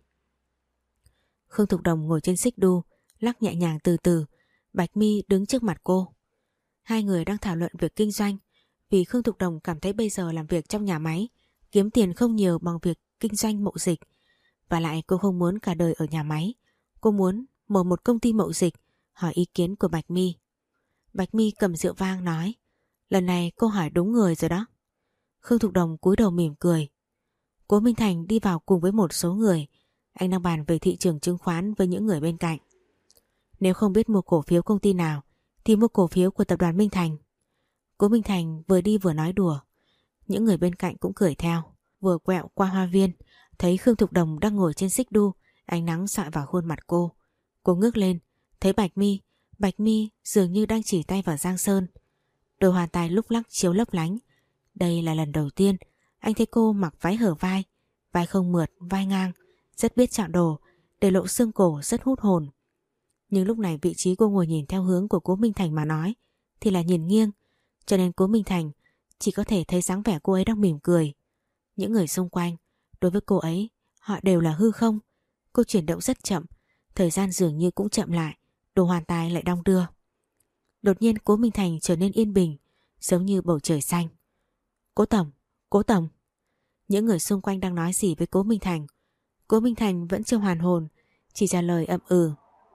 Khương Thục Đồng ngồi trên xích đu, lắc nhẹ nhàng từ từ. Bạch My đứng trước mặt cô. Hai người đang thảo luận việc kinh doanh, vì Khương Thục Đồng cảm thấy bây giờ làm việc trong nhà máy kiếm tiền không nhiều bằng việc kinh doanh mậu dịch. Và lại cô không muốn cả đời ở nhà máy. Cô muốn mở một công ty mậu dịch. Hỏi ý kiến của Bạch My. Bạch My cầm rượu vang nói, lần này cô hỏi đúng người rồi đó. Khương Thục Đồng cúi đầu mỉm cười. Cố Minh Thành đi vào cùng với một số người. Anh đang bàn về thị trường chứng khoán với những người bên cạnh. Nếu không biết mua cổ phiếu công ty nào thì mua cổ phiếu của tập đoàn Minh Thành. Cố Minh Thành vừa đi vừa nói đùa. Những người bên cạnh cũng cười theo. Vừa quẹo qua hoa viên, thấy Khương Thục Đồng đang ngồi trên xích đu, ánh nắng xạ vào khuôn mặt cô. Cô ngước lên, thấy Bạch My. Bạch My dường như đang chỉ tay vào Giang Sơn. Đôi hoa tai lúc lắc chiếu lấp lánh. Đây là lần đầu tiên anh thấy cô mặc váy hở vai, vai không mượt, vai ngang, rất biết chọn đồ, để lộ xương cổ rất hút hồn. Nhưng lúc này vị trí cô ngồi nhìn theo hướng của Cố Minh Thành mà nói thì là nhìn nghiêng, cho nên Cố Minh Thành chỉ có thể thấy dáng vẻ cô ấy đang mỉm cười. Những người xung quanh, đối với cô ấy, họ đều là hư không. Cô chuyển động rất chậm, thời gian dường như cũng chậm lại, đồ hoàn tài lại đong đưa. Đột nhiên Cố Minh Thành trở nên yên bình, giống như bầu trời xanh. Cố Tổng, Cố Tổng. Những người xung quanh đang nói gì với Cố Minh Thành. Cố Minh Thành vẫn chưa hoàn hồn, chỉ trả lời ậm ừ.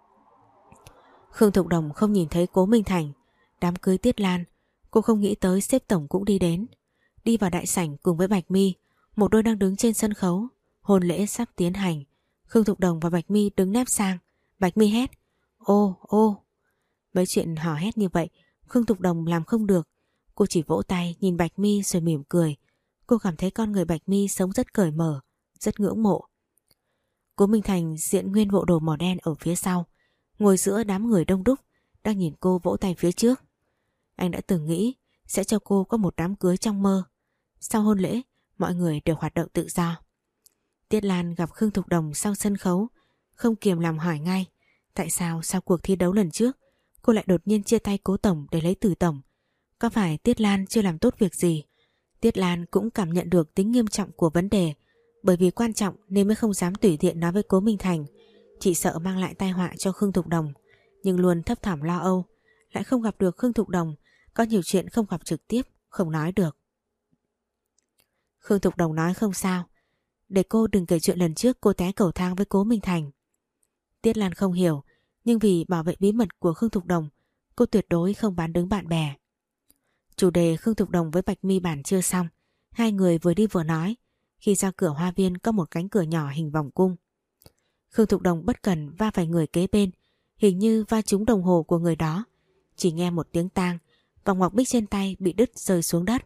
Khương Thục Đồng không nhìn thấy Cố Minh Thành. Đám cưới Tiết Lan, cô không nghĩ tới sếp tổng cũng đi đến. Đi vào đại sảnh cùng với Bạch My, một đôi đang đứng trên sân khấu. Hôn lễ sắp tiến hành. Khương Thục Đồng và Bạch My đứng nép sang. Bạch My hét, ô ô. Mấy chuyện hò hét như vậy Khương Thục Đồng làm không được. Cô chỉ vỗ tay nhìn Bạch My rồi mỉm cười. Cô cảm thấy con người Bạch My sống rất cởi mở, rất ngưỡng mộ. Cố Minh Thành diện nguyên bộ đồ màu đen ở phía sau, ngồi giữa đám người đông đúc, đang nhìn cô vỗ tay phía trước. Anh đã từng nghĩ sẽ cho cô có một đám cưới trong mơ. Sau hôn lễ, mọi người đều hoạt động tự do. Tiết Lan gặp Khương Thục Đồng sau sân khấu, không kiềm lòng hỏi ngay, tại sao sau cuộc thi đấu lần trước cô lại đột nhiên chia tay Cố Tổng để lấy Từ Tổng? Có phải Tiết Lan chưa làm tốt việc gì? Tiết Lan cũng cảm nhận được tính nghiêm trọng của vấn đề, bởi vì quan trọng nên mới không dám tùy tiện nói với Cố Minh Thành. Chị sợ mang lại tai họa cho Khương Thục Đồng, nhưng luôn thấp thỏm lo âu, lại không gặp được Khương Thục Đồng, có nhiều chuyện không gặp trực tiếp, không nói được. Khương Thục Đồng nói không sao, để cô đừng kể chuyện lần trước cô té cầu thang với Cố Minh Thành. Tiết Lan không hiểu, nhưng vì bảo vệ bí mật của Khương Thục Đồng, cô tuyệt đối không bán đứng bạn bè. Chủ đề Khương Thục Đồng với Bạch My bàn chưa xong, hai người vừa đi vừa nói. Khi ra cửa hoa viên có một cánh cửa nhỏ hình vòng cung. Khương Thục Đồng bất cẩn va phải người kế bên, hình như va trúng đồng hồ của người đó. Chỉ nghe một tiếng tang, vòng ngọc bích trên tay bị đứt rơi xuống đất.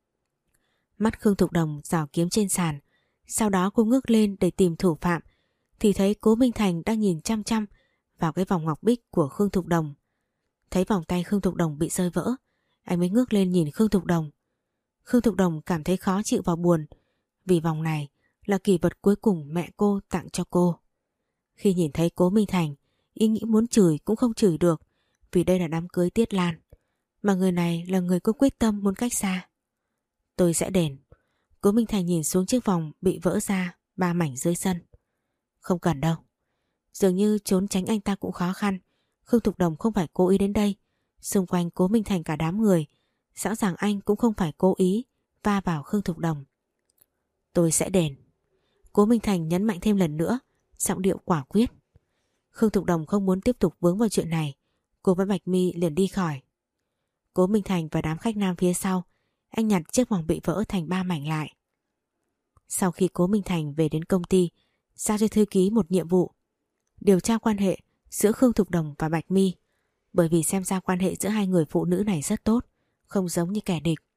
Mắt Khương Thục Đồng rảo kiếm trên sàn, sau đó cô ngước lên để tìm thủ phạm, thì thấy Cố Minh Thành đang nhìn chăm chăm vào cái vòng ngọc bích của Khương Thục Đồng. Thấy vòng tay Khương Thục Đồng bị rơi vỡ, anh mới ngước lên nhìn Khương Thục Đồng. Khương Thục Đồng cảm thấy khó chịu và buồn, vì vòng này là kỷ vật cuối cùng mẹ cô tặng cho cô. Khi nhìn thấy Cố Minh Thành, ý nghĩ muốn chửi cũng không chửi được, vì đây là đám cưới Tiết Lan, mà người này là người có quyết tâm muốn cách xa. Tôi sẽ đền. Cố Minh Thành nhìn xuống chiếc vòng bị vỡ ra ba mảnh dưới sân. Không cần đâu. Dường như trốn tránh anh ta cũng khó khăn. Khương Thục Đồng không phải cố ý đến đây. Xung quanh Cố Minh Thành cả đám người, rõ ràng anh cũng không phải cố ý va vào Khương Thục Đồng. Tôi sẽ đền. Cố Minh Thành nhấn mạnh thêm lần nữa, giọng điệu quả quyết. Khương Thục Đồng không muốn tiếp tục vướng vào chuyện này. Cô với Bạch My liền đi khỏi. Cố Minh Thành và đám khách nam phía sau, anh nhặt chiếc vòng bị vỡ thành ba mảnh lại. Sau khi Cố Minh Thành về đến công ty, giao cho thư ký một nhiệm vụ: điều tra quan hệ giữa Khương Thục Đồng và Bạch My, bởi vì xem ra quan hệ giữa hai người phụ nữ này rất tốt, không giống như kẻ địch.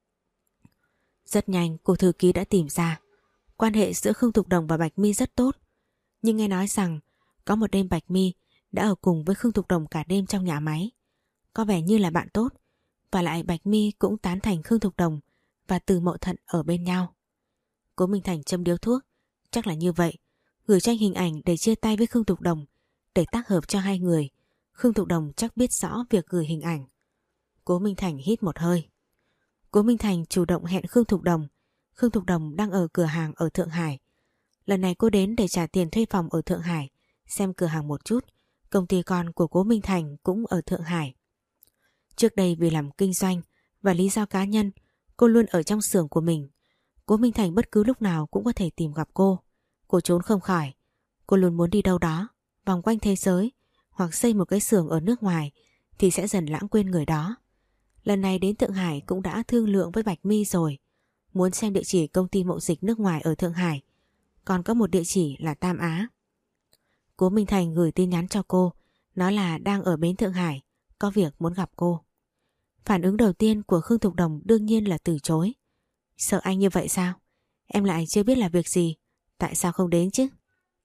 Rất nhanh cô thư ký đã tìm ra quan hệ giữa Khương Thục Đồng và Bạch My rất tốt, nhưng nghe nói rằng có một đêm Bạch My đã ở cùng với Khương Thục Đồng cả đêm trong nhà máy, có vẻ như là bạn tốt, và lại Bạch My cũng tán thành Khương Thục Đồng và Từ Mậu Thận ở bên nhau. Cố Minh Thành châm điếu thuốc, chắc là như vậy, gửi tranh hình ảnh để chia tay với Khương Thục Đồng, để tác hợp cho hai người. Khương Thục Đồng chắc biết rõ việc gửi hình ảnh. Cố Minh Thành hít một hơi. Cố Minh Thành chủ động hẹn Khương Thục Đồng. Khương Thục Đồng đang ở cửa hàng ở Thượng Hải. Lần này cô đến để trả tiền thuê phòng ở Thượng Hải, xem cửa hàng một chút. Công ty con của Cố Minh Thành cũng ở Thượng Hải. Trước đây vì làm kinh doanh và lý do cá nhân, cô luôn ở trong xưởng của mình. Cố Minh Thành bất cứ lúc nào cũng có thể tìm gặp cô. Cô trốn không khỏi. Cô luôn muốn đi đâu đó, vòng quanh thế giới, hoặc xây một cái xưởng ở nước ngoài thì sẽ dần lãng quên người đó. Lần này đến Thượng Hải cũng đã thương lượng với Bạch My rồi, muốn xem địa chỉ công ty mậu dịch nước ngoài ở Thượng Hải, còn có một địa chỉ là Tam Á. Cố Minh Thành gửi tin nhắn cho cô, nói là đang ở bến Thượng Hải, có việc muốn gặp cô. Phản ứng đầu tiên của Khương Thục Đồng đương nhiên là từ chối. Sợ anh như vậy sao? Em lại chưa biết là việc gì, tại sao không đến chứ?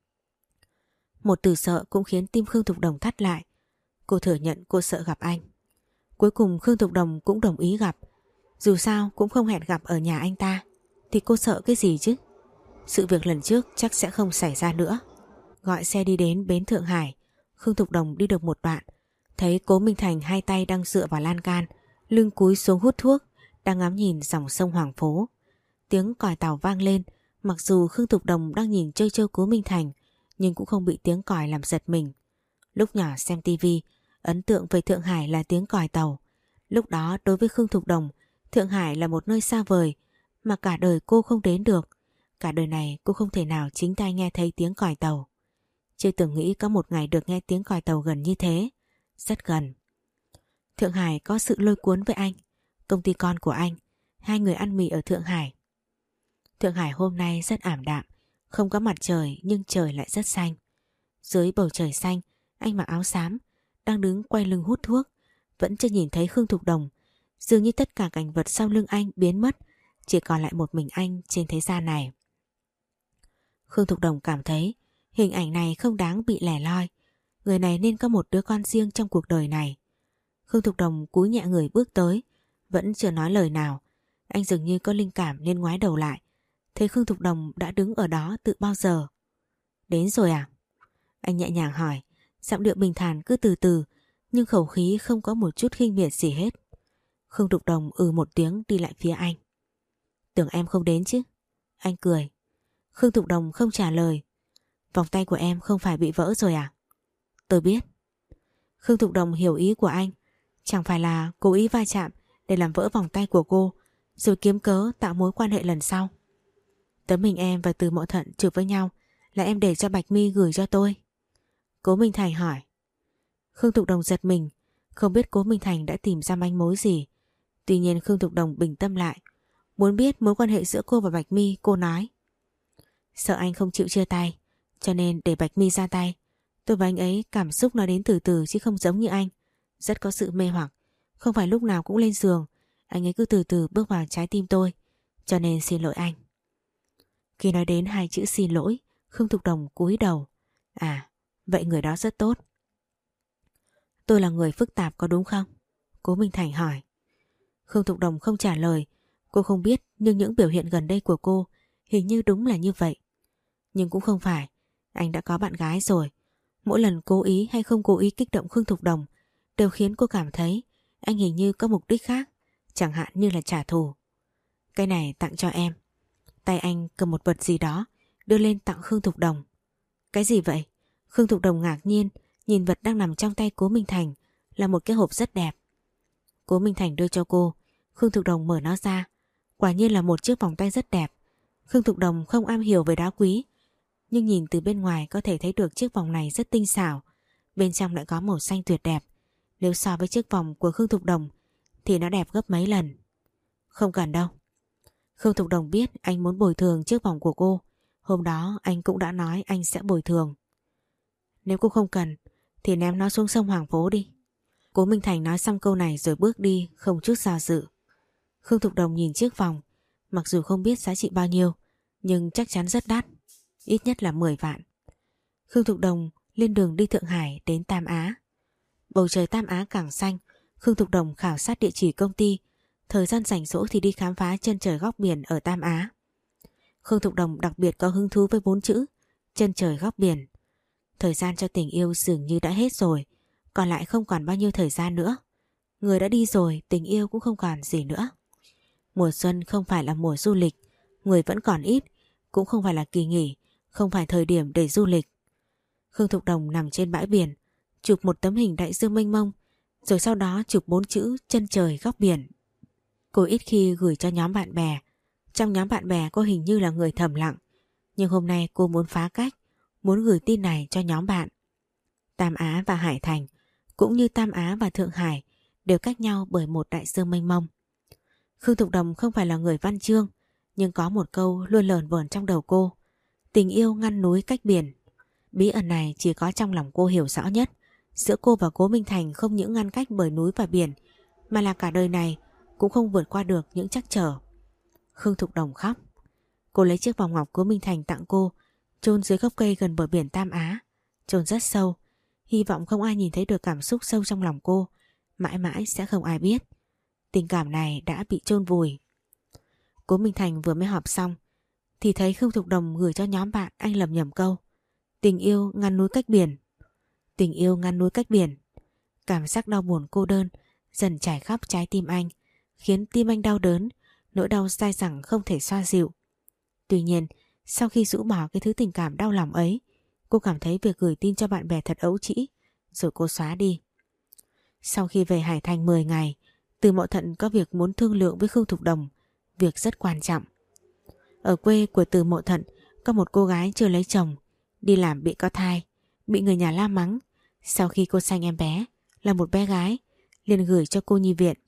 Một từ sợ cũng khiến tim Khương Thục Đồng thắt lại. Cô thừa nhận cô sợ gặp anh. Cuối cùng Khương Thục Đồng cũng đồng ý gặp. Dù sao cũng không hẹn gặp ở nhà anh ta, thì cô sợ cái gì chứ? Sự việc lần trước chắc sẽ không xảy ra nữa. Gọi xe đi đến bến Thượng Hải. Khương Thục Đồng đi được một đoạn, thấy Cố Minh Thành hai tay đang dựa vào lan can, lưng cúi xuống hút thuốc, đang ngắm nhìn dòng sông Hoàng Phố. Tiếng còi tàu vang lên. Mặc dù Khương Thục Đồng đang nhìn chơi chơi Cố Minh Thành, nhưng cũng không bị tiếng còi làm giật mình. Lúc nhỏ xem tivi, ấn tượng về Thượng Hải là tiếng còi tàu. Lúc đó đối với Khương Thục Đồng, Thượng Hải là một nơi xa vời mà cả đời cô không đến được. Cả đời này cô không thể nào chính tai nghe thấy tiếng còi tàu. Chưa từng nghĩ có một ngày được nghe tiếng còi tàu gần như thế. Rất gần. Thượng Hải có sự lôi cuốn với anh, công ty con của anh, hai người ăn mì ở Thượng Hải. Thượng Hải hôm nay rất ảm đạm, không có mặt trời nhưng trời lại rất xanh. Dưới bầu trời xanh, anh mặc áo xám, đang đứng quay lưng hút thuốc, vẫn chưa nhìn thấy Khương Thục Đồng. Dường như tất cả cảnh vật sau lưng anh biến mất, chỉ còn lại một mình anh trên thế gian này. Khương Thục Đồng cảm thấy hình ảnh này không đáng bị lẻ loi. Người này nên có một đứa con riêng trong cuộc đời này. Khương Thục Đồng cúi nhẹ người bước tới, vẫn chưa nói lời nào. Anh dường như có linh cảm nên ngoái đầu lại, thấy Khương Thục Đồng đã đứng ở đó từ bao giờ. Đến rồi à? Anh nhẹ nhàng hỏi, giọng điệu bình thản cứ từ từ, nhưng khẩu khí không có một chút khinh miệt gì hết. Khương Thục Đồng ừ một tiếng đi lại phía anh. Tưởng em không đến chứ? Anh cười. Khương Thục Đồng không trả lời. Vòng tay của em không phải bị vỡ rồi à? Tôi biết. Khương Thục Đồng hiểu ý của anh. Chẳng phải là cố ý va chạm để làm vỡ vòng tay của cô, rồi kiếm cớ tạo mối quan hệ lần sau. Tấm hình em và Từ Mậu Thận chụp với nhau là em để cho Bạch My gửi cho tôi. Cố Minh Thành hỏi. Khương Thục Đồng giật mình, không biết Cố Minh Thành đã tìm ra manh mối gì. Tuy nhiên Khương Thục Đồng bình tâm lại, muốn biết mối quan hệ giữa cô và Bạch My. Cô nói, sợ anh không chịu chia tay, cho nên để Bạch My ra tay. Tôi và anh ấy cảm xúc nó đến từ từ chứ không giống như anh, rất có sự mê hoặc, không phải lúc nào cũng lên giường. Anh ấy cứ từ từ bước vào trái tim tôi, cho nên xin lỗi anh. Khi nói đến hai chữ xin lỗi, Khương Thục Đồng cúi đầu. À, vậy người đó rất tốt. Tôi là người phức tạp có đúng không? Cố Minh Thành hỏi. Khương Thục Đồng không trả lời. Cô không biết, nhưng những biểu hiện gần đây của cô hình như đúng là như vậy. Nhưng cũng không phải. Anh đã có bạn gái rồi. Mỗi lần cố ý hay không cố ý kích động Khương Thục Đồng đều khiến cô cảm thấy anh hình như có mục đích khác, chẳng hạn như là trả thù. Cái này tặng cho em. Tay anh cầm một vật gì đó đưa lên tặng Khương Thục Đồng. Cái gì vậy? Khương Thục Đồng ngạc nhiên nhìn vật đang nằm trong tay Cố Minh Thành, là một cái hộp rất đẹp. Cố Minh Thành đưa cho cô. Khương Thục Đồng mở nó ra. Quả nhiên là một chiếc vòng tay rất đẹp. Khương Thục Đồng không am hiểu về đá quý, nhưng nhìn từ bên ngoài có thể thấy được chiếc vòng này rất tinh xảo, Bên trong lại có màu xanh tuyệt đẹp. Nếu so với chiếc vòng của Khương Thục Đồng thì nó đẹp gấp mấy lần. Không cần đâu. Khương Thục Đồng biết anh muốn bồi thường chiếc vòng của cô. Hôm đó anh cũng đã nói anh sẽ bồi thường. Nếu cô không cần thì ném nó xuống sông Hoàng Phố đi. Cố Minh Thành nói xong câu này rồi bước đi không chút do dự. Khương Thục Đồng nhìn chiếc vòng, mặc dù không biết giá trị bao nhiêu nhưng chắc chắn rất đắt, ít nhất là mười vạn. Khương Thục Đồng lên đường đi Thượng Hải đến Tam Á. Bầu trời Tam Á càng xanh, Khương Thục Đồng khảo sát địa chỉ công ty, thời gian rảnh rỗi thì đi khám phá chân trời góc biển ở Tam Á. Khương Thục Đồng đặc biệt có hứng thú với bốn chữ chân trời góc biển. Thời gian cho tình yêu dường như đã hết rồi, còn lại không còn bao nhiêu thời gian nữa. Người đã đi rồi, tình yêu cũng không còn gì nữa. Mùa xuân không phải là mùa du lịch, người vẫn còn ít, cũng không phải là kỳ nghỉ, không phải thời điểm để du lịch. Khương Thục Đồng nằm trên bãi biển, chụp một tấm hình đại dương mênh mông, rồi sau đó chụp bốn chữ chân trời góc biển. Cô ít khi gửi cho nhóm bạn bè. Trong nhóm bạn bè cô hình như là người thầm lặng, nhưng hôm nay cô muốn phá cách, muốn gửi tin này cho nhóm bạn. Tam Á và Hải Thành, cũng như Tam Á và Thượng Hải, đều cách nhau bởi một đại dương mênh mông. Khương Thục Đồng không phải là người văn chương, nhưng có một câu luôn lởn vởn trong đầu cô: tình yêu ngăn núi cách biển. Bí ẩn này chỉ có trong lòng cô hiểu rõ nhất. Giữa cô và Cố Minh Thành không những ngăn cách bởi núi và biển, mà là cả đời này cũng không vượt qua được những trắc trở. Khương Thục Đồng khóc. Cô lấy chiếc vòng ngọc Cố Minh Thành tặng cô, chôn dưới gốc cây gần bờ biển Tam Á, chôn rất sâu. Hy vọng không ai nhìn thấy được cảm xúc sâu trong lòng cô, mãi mãi sẽ không ai biết. Tình cảm này đã bị chôn vùi. Cố Minh Thành vừa mới họp xong thì thấy Khương Thục Đồng gửi cho nhóm bạn anh lầm nhầm câu: tình yêu ngăn núi cách biển. Tình yêu ngăn núi cách biển. Cảm giác đau buồn cô đơn dần trải khắp trái tim anh, khiến tim anh đau đớn, nỗi đau dai dẳng không thể xoa dịu. Tuy nhiên, sau khi rũ bỏ cái thứ tình cảm đau lòng ấy, cô cảm thấy việc gửi tin cho bạn bè thật ấu trĩ, rồi cô xóa đi. Sau khi về Hải Thành mười ngày, Từ Mậu Thận có việc muốn thương lượng với Khương Thục Đồng, việc rất quan trọng. Ở quê của Từ Mậu Thận có một cô gái chưa lấy chồng, đi làm bị có thai, bị người nhà la mắng. Sau khi cô sanh em bé, là một bé gái, liền gửi cho cô nhi viện.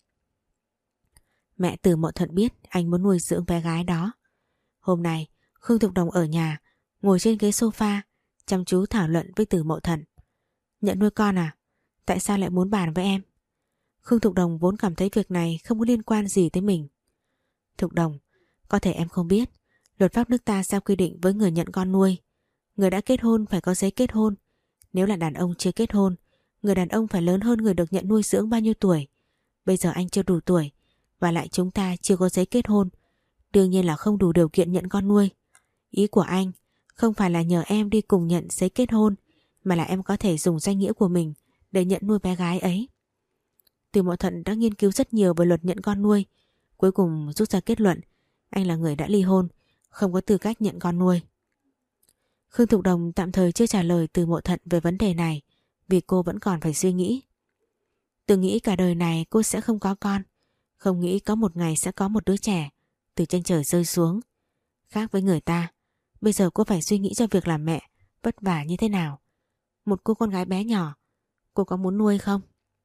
Mẹ Từ Mậu Thận biết anh muốn nuôi dưỡng bé gái đó. Hôm nay Khương Thục Đồng ở nhà, ngồi trên ghế sofa, chăm chú thảo luận với Từ Mậu Thận. Nhận nuôi con à? Tại sao lại muốn bàn với em? Khương Thục Đồng vốn cảm thấy việc này không có liên quan gì tới mình. Thục Đồng, có thể em không biết, luật pháp nước ta sao quy định với người nhận con nuôi. Người đã kết hôn phải có giấy kết hôn. Nếu là đàn ông chưa kết hôn, người đàn ông phải lớn hơn người được nhận nuôi dưỡng bao nhiêu tuổi. Bây giờ anh chưa đủ tuổi, và lại chúng ta chưa có giấy kết hôn, đương nhiên là không đủ điều kiện nhận con nuôi. Ý của anh không phải là nhờ em đi cùng nhận giấy kết hôn, mà là em có thể dùng danh nghĩa của mình để nhận nuôi bé gái ấy. Từ Mậu Thận đã nghiên cứu rất nhiều về luật nhận con nuôi, cuối cùng rút ra kết luận anh là người đã ly hôn, không có tư cách nhận con nuôi. Khương Thục Đồng tạm thời chưa trả lời Từ Mậu Thận về vấn đề này, vì cô vẫn còn phải suy nghĩ. Từng nghĩ cả đời này cô sẽ không có con, không nghĩ có một ngày sẽ có một đứa trẻ từ trên trời rơi xuống. Khác với người ta, bây giờ cô phải suy nghĩ cho việc làm mẹ vất vả như thế nào. Một cô con gái bé nhỏ, cô có muốn nuôi không?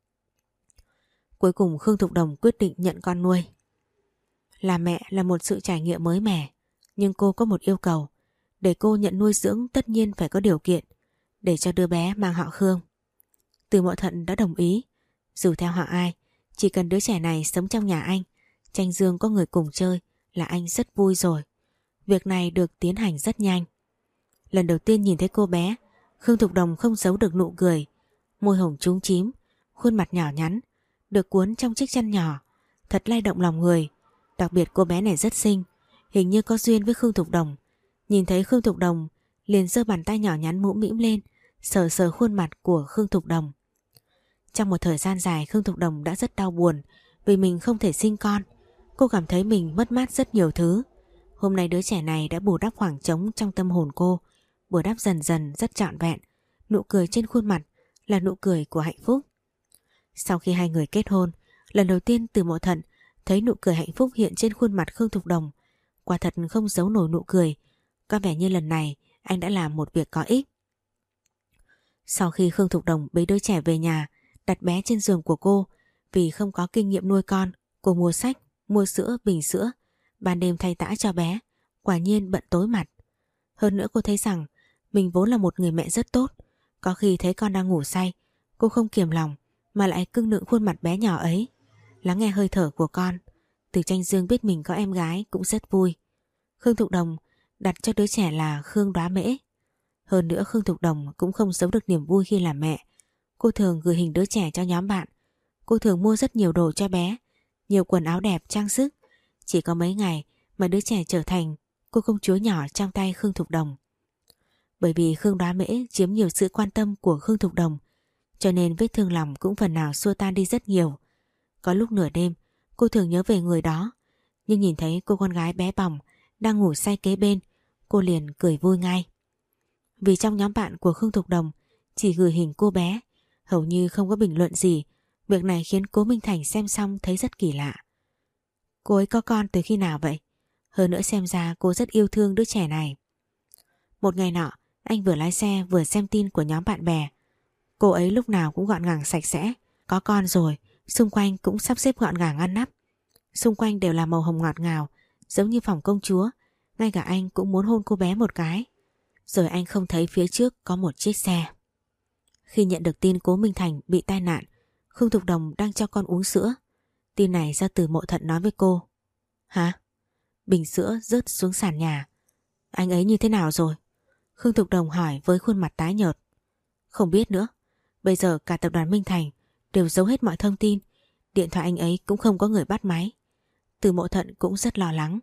Cuối cùng Khương Thục Đồng quyết định nhận con nuôi. Làm mẹ là một sự trải nghiệm mới mẻ, nhưng cô có một yêu cầu. Để cô nhận nuôi dưỡng tất nhiên phải có điều kiện, để cho đứa bé mang họ Khương. Từ Mậu Thận đã đồng ý. Dù theo họ ai, chỉ cần đứa trẻ này sống trong nhà anh, Tranh Dương có người cùng chơi là anh rất vui rồi. Việc này được tiến hành rất nhanh. Lần đầu tiên nhìn thấy cô bé, Khương Thục Đồng không giấu được nụ cười. Môi hồng trúng chím, khuôn mặt nhỏ nhắn, được cuốn trong chiếc chăn nhỏ, thật lay động lòng người. Đặc biệt cô bé này rất xinh, hình như có duyên với Khương Thục Đồng. Nhìn thấy Khương Thục Đồng, liền giơ bàn tay nhỏ nhắn mũm mĩm lên, sờ sờ khuôn mặt của Khương Thục Đồng. Trong một thời gian dài, Khương Thục Đồng đã rất đau buồn vì mình không thể sinh con. Cô cảm thấy mình mất mát rất nhiều thứ. Hôm nay đứa trẻ này đã bù đắp khoảng trống trong tâm hồn cô, bù đắp dần dần rất trọn vẹn. Nụ cười trên khuôn mặt là nụ cười của hạnh phúc. Sau khi hai người kết hôn, lần đầu tiên Từ Mậu Thận thấy nụ cười hạnh phúc hiện trên khuôn mặt Khương Thục Đồng. Quả thật không giấu nổi nụ cười, có vẻ như lần này anh đã làm một việc có ích. Sau khi Khương Thục Đồng bế đứa trẻ về nhà, đặt bé trên giường của cô, vì không có kinh nghiệm nuôi con, cô mua sách, mua sữa, bình sữa, ban đêm thay tã cho bé, quả nhiên bận tối mặt. Hơn nữa cô thấy rằng mình vốn là một người mẹ rất tốt, có khi thấy con đang ngủ say, cô không kiềm lòng mà lại cưng nựng khuôn mặt bé nhỏ ấy, lắng nghe hơi thở của con. Từ Tranh Dương biết mình có em gái cũng rất vui. Khương Thục Đồng đặt cho đứa trẻ là Khương Đoá Mễ. Hơn nữa Khương Thục Đồng cũng không giấu được niềm vui khi làm mẹ. Cô thường gửi hình đứa trẻ cho nhóm bạn. Cô thường mua rất nhiều đồ cho bé, nhiều quần áo đẹp, trang sức. Chỉ có mấy ngày mà đứa trẻ trở thành cô công chúa nhỏ trong tay Khương Thục Đồng. Bởi vì Khương Đoá Mễ chiếm nhiều sự quan tâm của Khương Thục Đồng, cho nên vết thương lòng cũng phần nào xua tan đi rất nhiều. Có lúc nửa đêm cô thường nhớ về người đó, nhưng nhìn thấy cô con gái bé bỏng đang ngủ say kế bên, cô liền cười vui ngay. Vì trong nhóm bạn của Khương Thục Đồng chỉ gửi hình cô bé, hầu như không có bình luận gì. Việc này khiến Cố Minh Thành xem xong thấy rất kỳ lạ. Cô ấy có con từ khi nào vậy? Hơn nữa xem ra cô rất yêu thương đứa trẻ này. Một ngày nọ, anh vừa lái xe vừa xem tin của nhóm bạn bè. Cô ấy lúc nào cũng gọn gàng sạch sẽ, có con rồi, xung quanh cũng sắp xếp gọn gàng ngăn nắp. Xung quanh đều là màu hồng ngọt ngào, giống như phòng công chúa. Ngay cả anh cũng muốn hôn cô bé một cái. Rồi anh không thấy phía trước có một chiếc xe. Khi nhận được tin Cố Minh Thành bị tai nạn, Khương Thục Đồng đang cho con uống sữa. Tin này do Từ Mộ Thận nói với cô. Hả? Bình sữa rớt xuống sàn nhà. Anh ấy như thế nào rồi? Khương Thục Đồng hỏi với khuôn mặt tái nhợt. Không biết nữa. Bây giờ cả tập đoàn Minh Thành đều giấu hết mọi thông tin. Điện thoại anh ấy cũng không có người bắt máy. Từ Mộ Thận cũng rất lo lắng.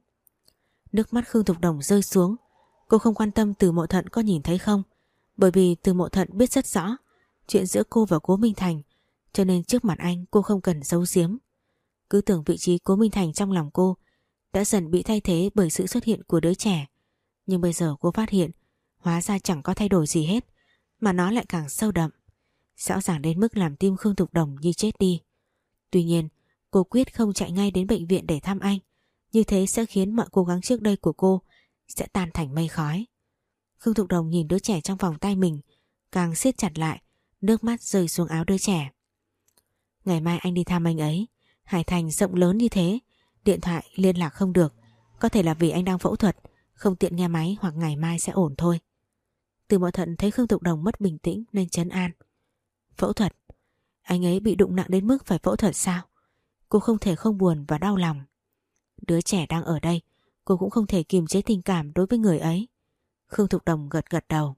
Nước mắt Khương Thục Đồng rơi xuống. Cô không quan tâm Từ Mộ Thận có nhìn thấy không, bởi vì Từ Mộ Thận biết rất rõ chuyện giữa cô và Cố Minh Thành, cho nên trước mặt anh cô không cần giấu giếm. Cứ tưởng vị trí Cố Minh Thành trong lòng cô đã dần bị thay thế bởi sự xuất hiện của đứa trẻ. Nhưng bây giờ cô phát hiện hóa ra chẳng có thay đổi gì hết, mà nó lại càng sâu đậm, rõ ràng đến mức làm tim Khương Thục Đồng như chết đi. Tuy nhiên cô quyết không chạy ngay đến bệnh viện để thăm anh. Như thế sẽ khiến mọi cố gắng trước đây của cô sẽ tan thành mây khói. Khương Thục Đồng nhìn đứa trẻ trong vòng tay mình càng siết chặt lại, nước mắt rơi xuống áo đứa trẻ. Ngày mai anh đi thăm anh ấy. Hải Thành rộng lớn như thế, điện thoại liên lạc không được, có thể là vì anh đang phẫu thuật, không tiện nghe máy, hoặc ngày mai sẽ ổn thôi. Từ Mộ Thận thấy Khương Thục Đồng mất bình tĩnh nên trấn an. Phẫu thuật? Anh ấy bị đụng nặng đến mức phải phẫu thuật sao? Cô không thể không buồn và đau lòng. Đứa trẻ đang ở đây, cô cũng không thể kiềm chế tình cảm đối với người ấy. Khương Thục Đồng gật gật đầu.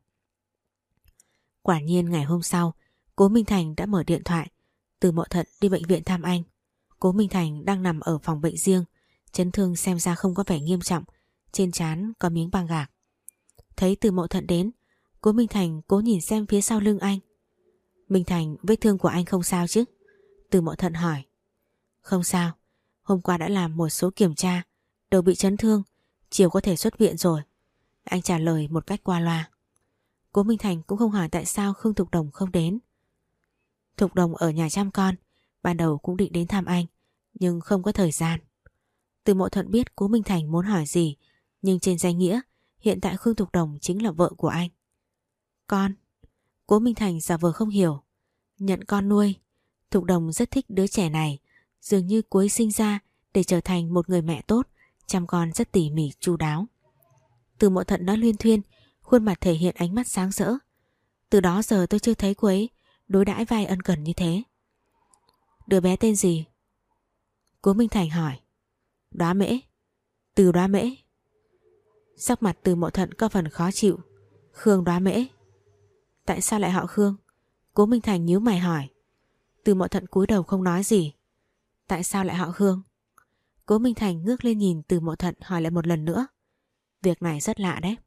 Quả nhiên ngày hôm sau, Cố Minh Thành đã mở điện thoại. Từ Mộ Thận đi bệnh viện thăm anh. Cố Minh Thành đang nằm ở phòng bệnh riêng, chấn thương xem ra không có vẻ nghiêm trọng, trên trán có miếng băng gạc. Thấy Từ Mộ Thận đến, Cố Minh Thành cố nhìn xem phía sau lưng anh. Minh Thành, vết thương của anh không sao chứ? Từ Mộ Thận hỏi. Không sao, hôm qua đã làm một số kiểm tra, đầu bị chấn thương, chiều có thể xuất viện rồi. Anh trả lời một cách qua loa. Cố Minh Thành cũng không hỏi tại sao Khương Thục Đồng không đến. Thục Đồng ở nhà chăm con, ban đầu cũng định đến thăm anh, nhưng không có thời gian. Từ Mộ Thận biết Cố Minh Thành muốn hỏi gì, nhưng trên danh nghĩa hiện tại Khương Thục Đồng chính là vợ của anh. Con? Cố Minh Thành giả vờ không hiểu. Nhận con nuôi. Thục Đồng rất thích đứa trẻ này, dường như cô ấy sinh ra để trở thành một người mẹ tốt, chăm con rất tỉ mỉ chu đáo. Từ Mộ Thận nói luyên thuyên, khuôn mặt thể hiện ánh mắt sáng rỡ. Từ đó giờ tôi chưa thấy cô ấy đối đãi vai ân cần như thế. Đứa bé tên gì? Cố Minh Thành hỏi. Đoá Mễ. Từ Đoá Mễ. Sắc mặt Từ Mộ Thận có phần khó chịu. Khương Đoá Mễ. Tại sao lại họ Khương? Cố Minh Thành nhíu mày hỏi. Từ Mộ Thận cúi đầu không nói gì. Tại sao lại họ Khương? Cố Minh Thành ngước lên nhìn Từ Mộ Thận hỏi lại một lần nữa. Việc này rất lạ đấy.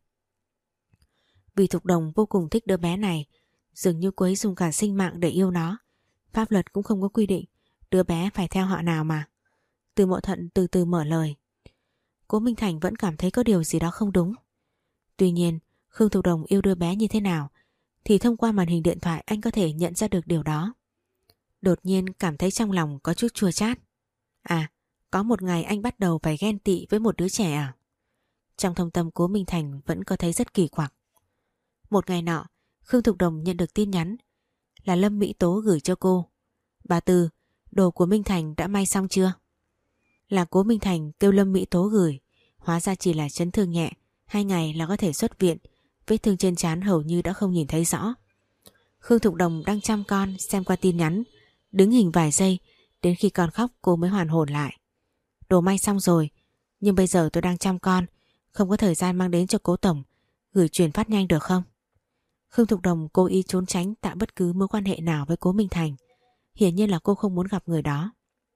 Vì Thục Đồng vô cùng thích đứa bé này, dường như cô ấy dùng cả sinh mạng để yêu nó. Pháp luật cũng không có quy định đứa bé phải theo họ nào mà. Từ Mộ Thận từ từ mở lời. Cố Minh Thành vẫn cảm thấy có điều gì đó không đúng. Tuy nhiên Khương Thục Đồng yêu đứa bé như thế nào thì thông qua màn hình điện thoại anh có thể nhận ra được điều đó. Đột nhiên cảm thấy trong lòng có chút chua chát. À, có một ngày anh bắt đầu phải ghen tị với một đứa trẻ à? Trong thâm tâm Cố Minh Thành vẫn có thấy rất kỳ quặc. Một ngày nọ, Khương Thục Đồng nhận được tin nhắn là Lâm Mỹ Tố gửi cho cô. Bà Từ, đồ của Minh Thành đã may xong chưa? Là Cố Minh Thành kêu Lâm Mỹ Tố gửi. Hóa ra chỉ là chấn thương nhẹ, hai ngày là có thể xuất viện. Vết thương trên trán hầu như đã không nhìn thấy rõ. Khương Thục Đồng đang chăm con, xem qua tin nhắn, đứng hình vài giây, đến khi con khóc cô mới hoàn hồn lại. Đồ may xong rồi, nhưng bây giờ tôi đang chăm con, không có thời gian mang đến cho Cố tổng, gửi chuyển phát nhanh được không? Khương Thục Đồng cố ý trốn tránh tạo bất cứ mối quan hệ nào với Cố Minh Thành. Hiển nhiên là cô không muốn gặp người đó.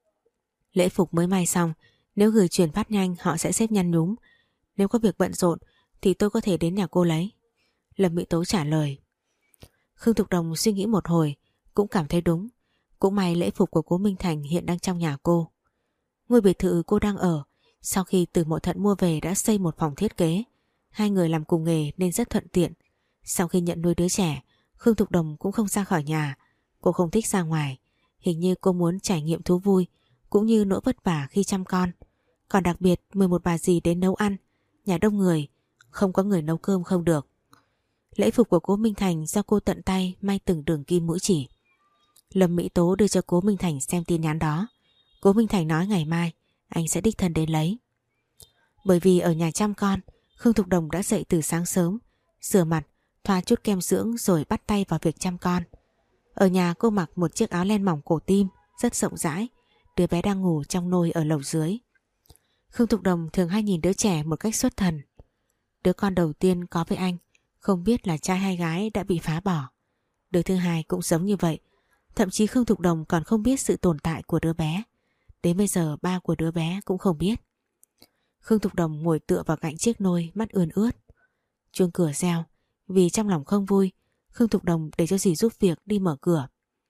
Lễ phục mới may xong, nếu gửi chuyển phát nhanh họ sẽ xếp nhăn nhúm. Nếu có việc bận rộn thì tôi có thể đến nhà cô lấy. Lâm Mỹ Tố trả lời. Khương Thục Đồng suy nghĩ một hồi, cũng cảm thấy đúng. Cũng may lễ phục của Cố Minh Thành hiện đang trong nhà cô. Ngôi biệt thự cô đang ở, sau khi Từ Mộ Thận mua về đã xây một phòng thiết kế. Hai người làm cùng nghề nên rất thuận tiện. Sau khi nhận nuôi đứa trẻ, Khương Thục Đồng cũng không ra khỏi nhà. Cô không thích ra ngoài. Hình như cô muốn trải nghiệm thú vui, cũng như nỗi vất vả khi chăm con. Còn đặc biệt mười một bà dì đến nấu ăn. Nhà đông người, không có người nấu cơm không được. Lễ phục của Cố Minh Thành do cô tận tay may từng đường kim mũi chỉ. Lâm Mỹ Tố đưa cho Cố Minh Thành xem tin nhắn đó. Cố Minh Thành nói ngày mai anh sẽ đích thân đến lấy. Bởi vì ở nhà chăm con, Khương Thục Đồng đã dậy từ sáng sớm, rửa mặt, thoa chút kem dưỡng rồi bắt tay vào việc chăm con. Ở nhà cô mặc một chiếc áo len mỏng cổ tim rất rộng rãi. Đứa bé đang ngủ trong nôi ở lầu dưới. Khương Thục Đồng thường hay nhìn đứa trẻ một cách xuất thần. Đứa con đầu tiên có với anh, không biết là trai hay gái đã bị phá bỏ. Đứa thứ hai cũng giống như vậy. Thậm chí Khương Thục Đồng còn không biết sự tồn tại của đứa bé. Đến bây giờ ba của đứa bé cũng không biết. Khương Thục Đồng ngồi tựa vào cạnh chiếc nôi, mắt ươn ướt. Chuông cửa reo. Vì trong lòng không vui, Khương Thục Đồng để cho dì giúp việc đi mở cửa.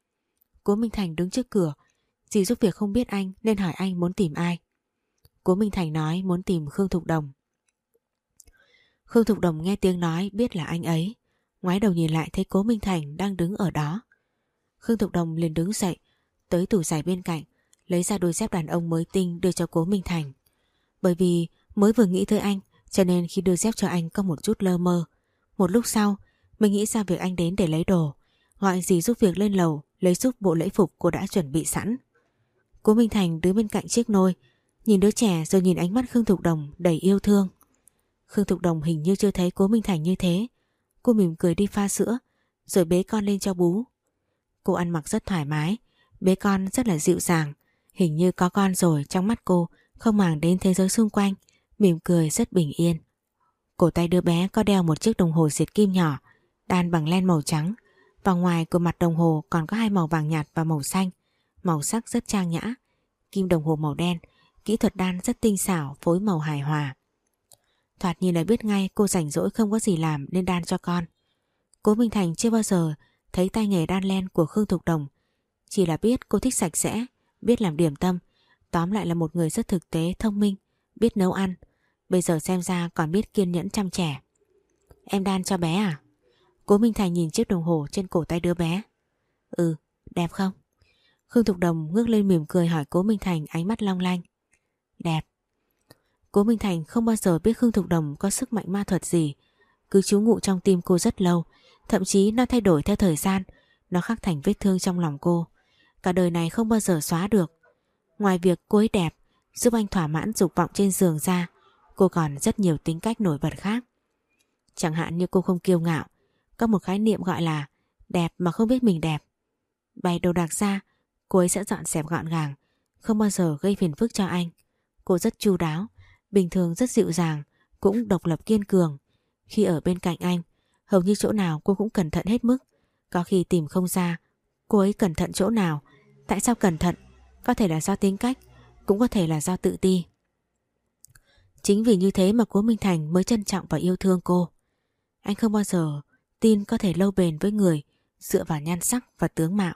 Cố Minh Thành đứng trước cửa. Dì giúp việc không biết anh nên hỏi anh muốn tìm ai. Cố Minh Thành nói muốn tìm Khương Thục Đồng. Khương Thục Đồng nghe tiếng nói biết là anh ấy. Ngoái đầu nhìn lại thấy Cố Minh Thành đang đứng ở đó. Khương Thục Đồng liền đứng dậy, tới tủ giày bên cạnh, lấy ra đôi dép đàn ông mới tinh đưa cho Cố Minh Thành. Bởi vì mới vừa nghĩ tới anh, cho nên khi đưa dép cho anh có một chút lơ mơ. Một lúc sau, mình nghĩ ra việc anh đến để lấy đồ, gọi dì giúp việc lên lầu lấy giúp bộ lễ phục cô đã chuẩn bị sẵn. Cố Minh Thành đứng bên cạnh chiếc nôi, nhìn đứa trẻ rồi nhìn ánh mắt Khương Thục Đồng đầy yêu thương. Khương Thục Đồng hình như chưa thấy Cố Minh Thành như thế. Cô mỉm cười đi pha sữa, rồi bế con lên cho bú. Cô ăn mặc rất thoải mái, bế con rất là dịu dàng. Hình như có con rồi trong mắt cô không màng đến thế giới xung quanh, mỉm cười rất bình yên. Cổ tay đứa bé có đeo một chiếc đồng hồ diệt kim nhỏ, đan bằng len màu trắng. Và ngoài của mặt đồng hồ còn có hai màu vàng nhạt và màu xanh, màu sắc rất trang nhã. Kim đồng hồ màu đen, kỹ thuật đan rất tinh xảo, phối màu hài hòa. Thoạt nhìn là biết ngay cô rảnh rỗi không có gì làm nên đan cho con. Cố Minh Thành chưa bao giờ thấy tay nghề đan len của Khương Thục Đồng. Chỉ là biết cô thích sạch sẽ, biết làm điểm tâm. Tóm lại là một người rất thực tế, thông minh, biết nấu ăn. Bây giờ xem ra còn biết kiên nhẫn chăm trẻ. Em đan cho bé à? Cố Minh Thành nhìn chiếc đồng hồ trên cổ tay đứa bé. Ừ, đẹp không? Khương Thục Đồng ngước lên mỉm cười hỏi Cố Minh Thành, ánh mắt long lanh. Đẹp. Cố Minh Thành không bao giờ biết Khương Thục Đồng có sức mạnh ma thuật gì. Cứ trú ngụ trong tim cô rất lâu. Thậm chí nó thay đổi theo thời gian. Nó khắc thành vết thương trong lòng cô. Cả đời này không bao giờ xóa được. Ngoài việc cô ấy đẹp, giúp anh thỏa mãn dục vọng trên giường ra, cô còn rất nhiều tính cách nổi bật khác. Chẳng hạn như cô không kiêu ngạo. Có một khái niệm gọi là đẹp mà không biết mình đẹp. Bày đồ đạc ra, cô ấy sẽ dọn dẹp gọn gàng, không bao giờ gây phiền phức cho anh. Cô rất chu đáo, bình thường rất dịu dàng, cũng độc lập kiên cường. Khi ở bên cạnh anh, hầu như chỗ nào cô cũng cẩn thận hết mức. Có khi tìm không ra cô ấy cẩn thận chỗ nào. Tại sao cẩn thận? Có thể là do tính cách, cũng có thể là do tự ti. Chính vì như thế mà Cố Minh Thành mới trân trọng và yêu thương cô. Anh không bao giờ tin có thể lâu bền với người dựa vào nhan sắc và tướng mạo.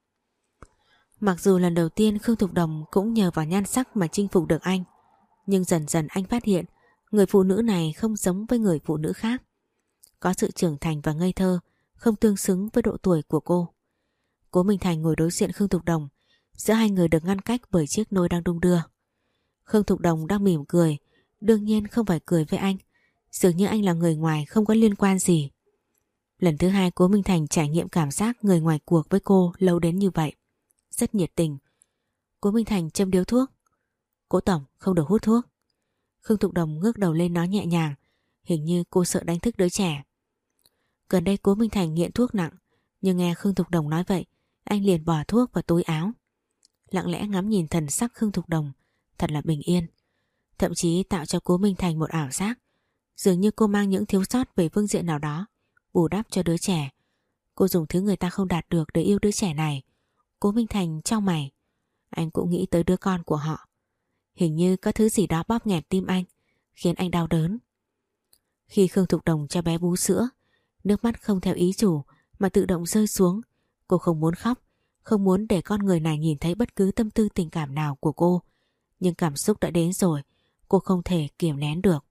Mặc dù lần đầu tiên Khương Thục Đồng cũng nhờ vào nhan sắc mà chinh phục được anh, nhưng dần dần anh phát hiện người phụ nữ này không giống với người phụ nữ khác. Có sự trưởng thành và ngây thơ, không tương xứng với độ tuổi của cô. Cố Minh Thành ngồi đối diện Khương Thục Đồng, giữa hai người được ngăn cách bởi chiếc nôi đang đung đưa. Khương Thục Đồng đang mỉm cười, đương nhiên không phải cười với anh, dường như anh là người ngoài không có liên quan gì. Lần thứ hai Cố Minh Thành trải nghiệm cảm giác người ngoài cuộc với cô lâu đến như vậy. Rất nhiệt tình. Cố Minh Thành châm điếu thuốc. Cố tổng không được hút thuốc. Khương Thục Đồng ngước đầu lên nói nhẹ nhàng, hình như cô sợ đánh thức đứa trẻ. Gần đây Cố Minh Thành nghiện thuốc nặng, nhưng nghe Khương Thục Đồng nói vậy, anh liền bỏ thuốc vào túi áo. Lặng lẽ ngắm nhìn thần sắc Khương Thục Đồng, thật là bình yên. Thậm chí tạo cho Cố Minh Thành một ảo giác, dường như cô mang những thiếu sót về phương diện nào đó, bù đắp cho đứa trẻ. Cô dùng thứ người ta không đạt được để yêu đứa trẻ này. Cố Minh Thành chau mày. Anh cũng nghĩ tới đứa con của họ. Hình như có thứ gì đó bóp nghẹt tim anh, khiến anh đau đớn. Khi Khương Thục Đồng cho bé bú sữa, nước mắt không theo ý chủ mà tự động rơi xuống. Cô không muốn khóc, không muốn để con người này nhìn thấy bất cứ tâm tư tình cảm nào của cô. Nhưng cảm xúc đã đến rồi, cô không thể kiềm nén được.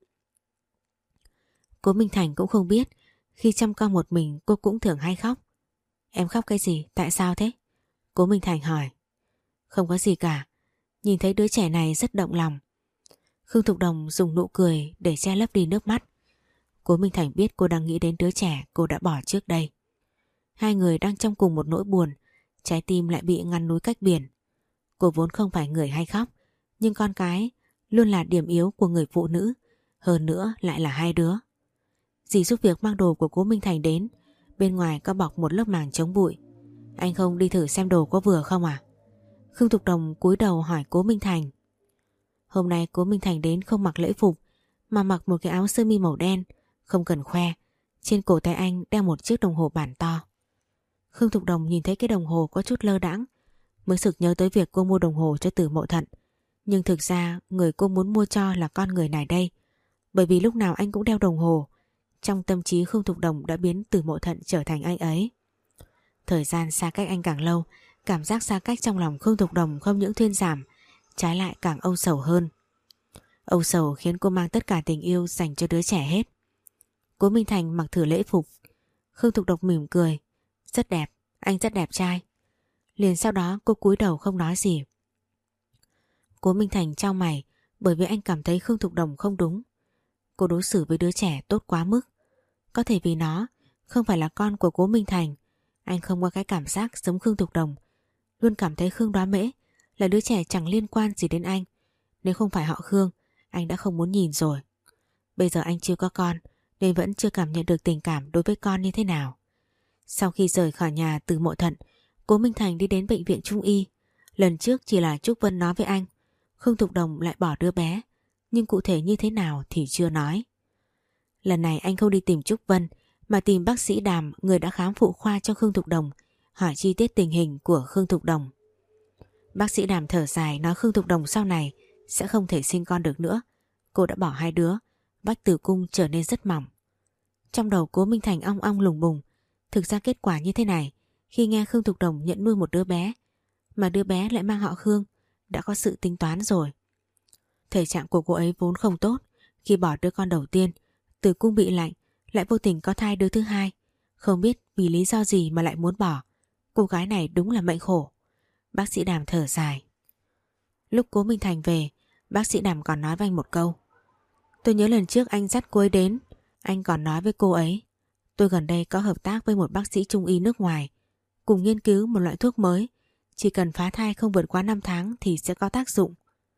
Cố Minh Thành cũng không biết, khi chăm con một mình cô cũng thường hay khóc. Em khóc cái gì? Tại sao thế? Cố Minh Thành hỏi. Không có gì cả, nhìn thấy đứa trẻ này rất động lòng. Khương Thục Đồng dùng nụ cười để che lấp đi nước mắt. Cố Minh Thành biết cô đang nghĩ đến đứa trẻ cô đã bỏ trước đây. Hai người đang trong cùng một nỗi buồn, trái tim lại bị ngăn núi cách biển. Cô vốn không phải người hay khóc, nhưng con cái luôn là điểm yếu của người phụ nữ, hơn nữa lại là hai đứa. Dì giúp việc mang đồ của Cố Minh Thành đến, bên ngoài có bọc một lớp màng chống bụi. Anh không đi thử xem đồ có vừa không à? Khương Thục Đồng cúi đầu hỏi Cố Minh Thành. Hôm nay Cố Minh Thành đến không mặc lễ phục, mà mặc một cái áo sơ mi màu đen, không cần khoe. Trên cổ tay anh đeo một chiếc đồng hồ bản to. Khương Thục Đồng nhìn thấy cái đồng hồ có chút lơ đãng, mới sực nhớ tới việc cô mua đồng hồ cho Từ Mộ Thận. Nhưng thực ra người cô muốn mua cho là con người này đây. Bởi vì lúc nào anh cũng đeo đồng hồ. Trong tâm trí Khương Thục Đồng đã biến Từ Mộ Thận trở thành anh ấy. Thời gian xa cách anh càng lâu, cảm giác xa cách trong lòng Khương Thục Đồng không những thuyên giảm, trái lại càng âu sầu hơn. Âu sầu khiến cô mang tất cả tình yêu dành cho đứa trẻ hết. Cố Minh Thành mặc thử lễ phục. Khương Thục Đồng mỉm cười. Rất đẹp, anh rất đẹp trai. Liền sau đó cô cúi đầu không nói gì. Cố Minh Thành chau mày, bởi vì anh cảm thấy Khương Thục Đồng không đúng. Cô đối xử với đứa trẻ tốt quá mức. Có thể vì nó không phải là con của Cố Minh Thành, anh không có cái cảm giác giống Khương Thục Đồng. Luôn cảm thấy Khương Đoá Mễ là đứa trẻ chẳng liên quan gì đến anh. Nếu không phải họ Khương, anh đã không muốn nhìn rồi. Bây giờ anh chưa có con, nên vẫn chưa cảm nhận được tình cảm đối với con như thế nào. Sau khi rời khỏi nhà Từ Mộ Thận, Cố Minh Thành đi đến bệnh viện Trung y. Lần trước chỉ là Trúc Vân nói với anh, Khương Thục Đồng lại bỏ đứa bé, nhưng cụ thể như thế nào thì chưa nói. Lần này anh không đi tìm Trúc Vân, mà tìm bác sĩ Đàm, người đã khám phụ khoa cho Khương Thục Đồng, hỏi chi tiết tình hình của Khương Thục Đồng. Bác sĩ Đàm thở dài nói Khương Thục Đồng sau này sẽ không thể sinh con được nữa. Cô đã bỏ hai đứa, vách tử cung trở nên rất mỏng. Trong đầu Cố Minh Thành ong ong lùng bùng. Thực ra kết quả như thế này, khi nghe Khương Thục Đồng nhận nuôi một đứa bé, mà đứa bé lại mang họ Khương, đã có sự tính toán rồi. Thể trạng của cô ấy vốn không tốt. Khi bỏ đứa con đầu tiên, tử cung bị lạnh, lại vô tình có thai đứa thứ hai. Không biết vì lý do gì mà lại muốn bỏ. Cô gái này đúng là mệnh khổ. Bác sĩ Đàm thở dài. Lúc Cố Minh Thành về, bác sĩ Đàm còn nói với anh một câu. Tôi nhớ lần trước anh dắt cô ấy đến, anh còn nói với cô ấy, tôi gần đây có hợp tác với một bác sĩ trung y nước ngoài, cùng nghiên cứu một loại thuốc mới, chỉ cần phá thai không vượt quá năm tháng thì sẽ có tác dụng.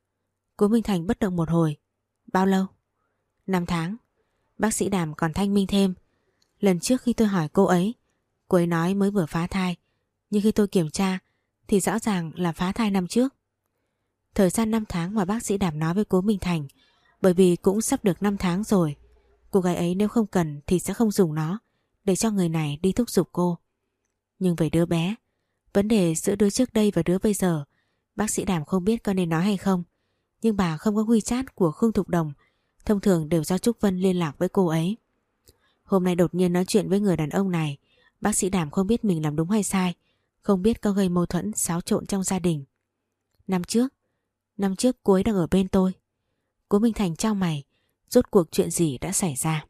Cố Minh Thành bất động một hồi. Bao lâu? năm tháng. Bác sĩ Đàm còn thanh minh thêm. Lần trước khi tôi hỏi cô ấy, cô ấy nói mới vừa phá thai, nhưng khi tôi kiểm tra thì rõ ràng là phá thai năm trước. Thời gian năm tháng mà bác sĩ Đàm nói với Cố Minh Thành, bởi vì cũng sắp được năm tháng rồi. Cô gái ấy nếu không cần thì sẽ không dùng nó, để cho người này đi thúc giục cô. Nhưng về đứa bé, vấn đề giữa đứa trước đây và đứa bây giờ, bác sĩ Đàm không biết có nên nói hay không. Nhưng bà không có WeChat của Khương Thục Đồng, thông thường đều do Trúc Vân liên lạc với cô ấy. Hôm nay đột nhiên nói chuyện với người đàn ông này, bác sĩ Đàm không biết mình làm đúng hay sai, không biết có gây mâu thuẫn xáo trộn trong gia đình. Năm trước, năm trước cô ấy đang ở bên tôi. Cố Minh Thành chau mày, rốt cuộc chuyện gì đã xảy ra.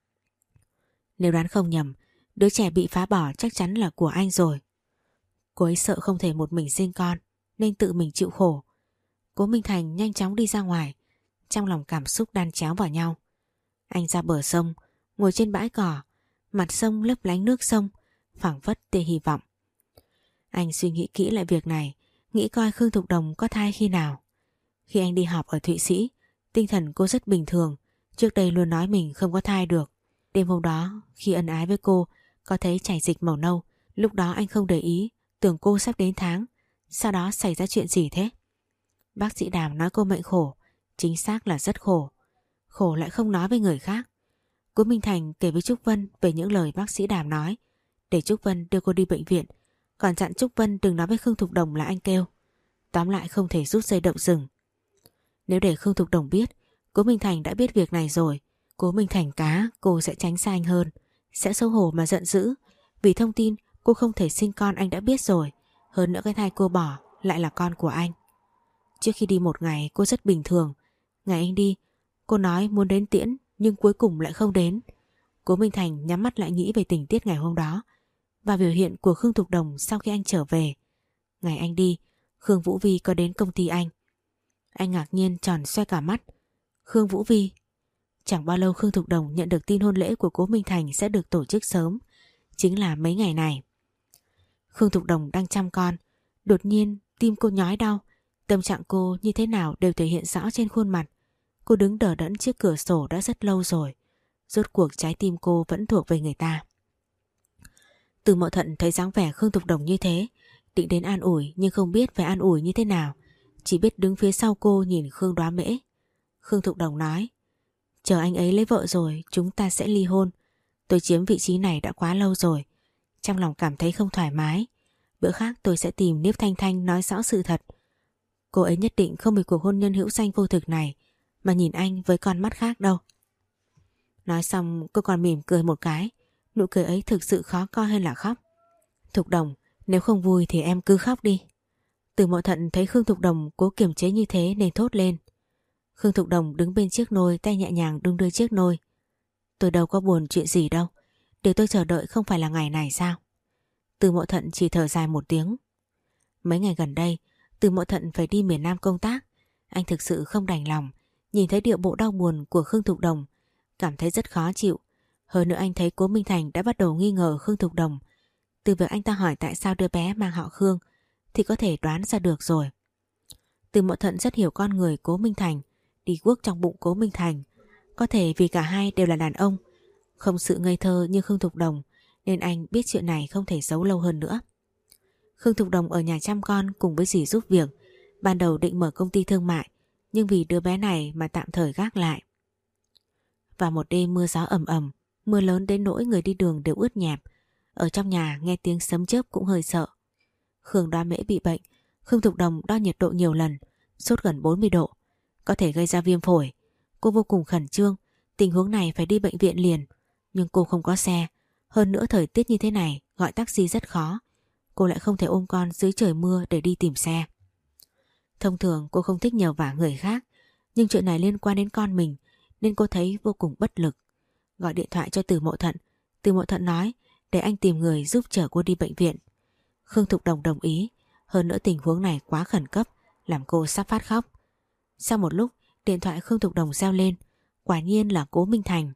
Nếu đoán không nhầm, đứa trẻ bị phá bỏ chắc chắn là của anh rồi. Cô ấy sợ không thể một mình sinh con, nên tự mình chịu khổ. Cố Minh Thành nhanh chóng đi ra ngoài, trong lòng cảm xúc đan chéo vào nhau. Anh ra bờ sông, ngồi trên bãi cỏ, mặt sông lấp lánh nước sông, phảng phất tia hy vọng. Anh suy nghĩ kỹ lại việc này, nghĩ coi Khương Thục Đồng có thai khi nào. Khi anh đi học ở Thụy Sĩ, tinh thần cô rất bình thường, trước đây luôn nói mình không có thai được. Đêm hôm đó, khi ân ái với cô, có thấy chảy dịch màu nâu, lúc đó anh không để ý, tưởng cô sắp đến tháng. Sau đó xảy ra chuyện gì thế? Bác sĩ Đàm nói cô mệnh khổ, chính xác là rất khổ. Khổ lại không nói với người khác. Cố Minh Thành kể với Trúc Vân về những lời bác sĩ Đàm nói, để Trúc Vân đưa cô đi bệnh viện, còn dặn Trúc Vân đừng nói với Khương Thục Đồng là anh kêu. Tóm lại không thể rút dây động rừng. Nếu để Khương Thục Đồng biết, Cố Minh Thành đã biết việc này rồi, Cố Minh Thành cá, cô sẽ tránh xa anh hơn, sẽ xấu hổ mà giận dữ. Vì thông tin cô không thể sinh con anh đã biết rồi, hơn nữa cái thai cô bỏ lại là con của anh. Trước khi đi một ngày cô rất bình thường. Ngày anh đi, cô nói muốn đến tiễn nhưng cuối cùng lại không đến. Cố Minh Thành nhắm mắt lại nghĩ về tình tiết ngày hôm đó và biểu hiện của Khương Thục Đồng sau khi anh trở về. Ngày anh đi, Khương Vũ Vi có đến công ty anh. Anh ngạc nhiên tròn xoe cả mắt. Khương Vũ Vi? Chẳng bao lâu Khương Thục Đồng nhận được tin hôn lễ của Cố Minh Thành sẽ được tổ chức sớm, chính là mấy ngày này. Khương Thục Đồng đang chăm con, đột nhiên tim cô nhói đau. Tâm trạng cô như thế nào đều thể hiện rõ trên khuôn mặt. Cô đứng đờ đẫn trước cửa sổ đã rất lâu rồi. Rốt cuộc trái tim cô vẫn thuộc về người ta. Từ Mậu Thận thấy dáng vẻ Khương Thục Đồng như thế, định đến an ủi nhưng không biết phải an ủi như thế nào, chỉ biết đứng phía sau cô nhìn Khương Đoá Mễ. Khương Thục Đồng nói, chờ anh ấy lấy vợ rồi chúng ta sẽ ly hôn. Tôi chiếm vị trí này đã quá lâu rồi, trong lòng cảm thấy không thoải mái. Bữa khác tôi sẽ tìm Niếp Thanh Thanh nói rõ sự thật. Cô ấy nhất định không bị cuộc hôn nhân hữu danh vô thực này mà nhìn anh với con mắt khác đâu. Nói xong cô còn mỉm cười một cái. Nụ cười ấy thực sự khó coi hơn là khóc. Thục Đồng, nếu không vui thì em cứ khóc đi. Từ Mậu Thận thấy Khương Thục Đồng cố kiềm chế như thế nên thốt lên. Khương Thục Đồng đứng bên chiếc nôi, tay nhẹ nhàng đung đưa chiếc nôi. Tôi đâu có buồn chuyện gì đâu, điều tôi chờ đợi không phải là ngày này sao? Từ Mậu Thận chỉ thở dài một tiếng. Mấy ngày gần đây Từ Mậu Thận phải đi miền Nam công tác. Anh thực sự không đành lòng nhìn thấy điệu bộ đau buồn của Khương Thục Đồng, cảm thấy rất khó chịu. Hơn nữa anh thấy Cố Minh Thành đã bắt đầu nghi ngờ Khương Thục Đồng. Từ việc anh ta hỏi tại sao đứa bé mang họ Khương thì có thể đoán ra được rồi. Từ Mậu Thận rất hiểu con người Cố Minh Thành, đi guốc trong bụng Cố Minh Thành. Có thể vì cả hai đều là đàn ông, không sự ngây thơ như Khương Thục Đồng, nên anh biết chuyện này không thể giấu lâu hơn nữa. Khương Thục Đồng ở nhà chăm con cùng với dì giúp việc. Ban đầu định mở công ty thương mại, nhưng vì đứa bé này mà tạm thời gác lại. Vào một đêm mưa gió ầm ầm, mưa lớn đến nỗi người đi đường đều ướt nhẹp. Ở trong nhà nghe tiếng sấm chớp cũng hơi sợ. Khương Đoá Mễ bị bệnh. Khương Thục Đồng đo nhiệt độ nhiều lần, sốt gần bốn mươi độ, có thể gây ra viêm phổi. Cô vô cùng khẩn trương, tình huống này phải đi bệnh viện liền. Nhưng cô không có xe, hơn nữa thời tiết như thế này gọi taxi rất khó. Cô lại không thể ôm con dưới trời mưa để đi tìm xe. Thông thường cô không thích nhờ vả người khác, nhưng chuyện này liên quan đến con mình nên cô thấy vô cùng bất lực. Gọi điện thoại cho Từ Mậu Thận. Từ Mậu Thận nói để anh tìm người giúp chở cô đi bệnh viện. Khương Thục Đồng đồng ý, hơn nữa tình huống này quá khẩn cấp, làm cô sắp phát khóc. Sau một lúc điện thoại Khương Thục Đồng reo lên, quả nhiên là Cố Minh Thành.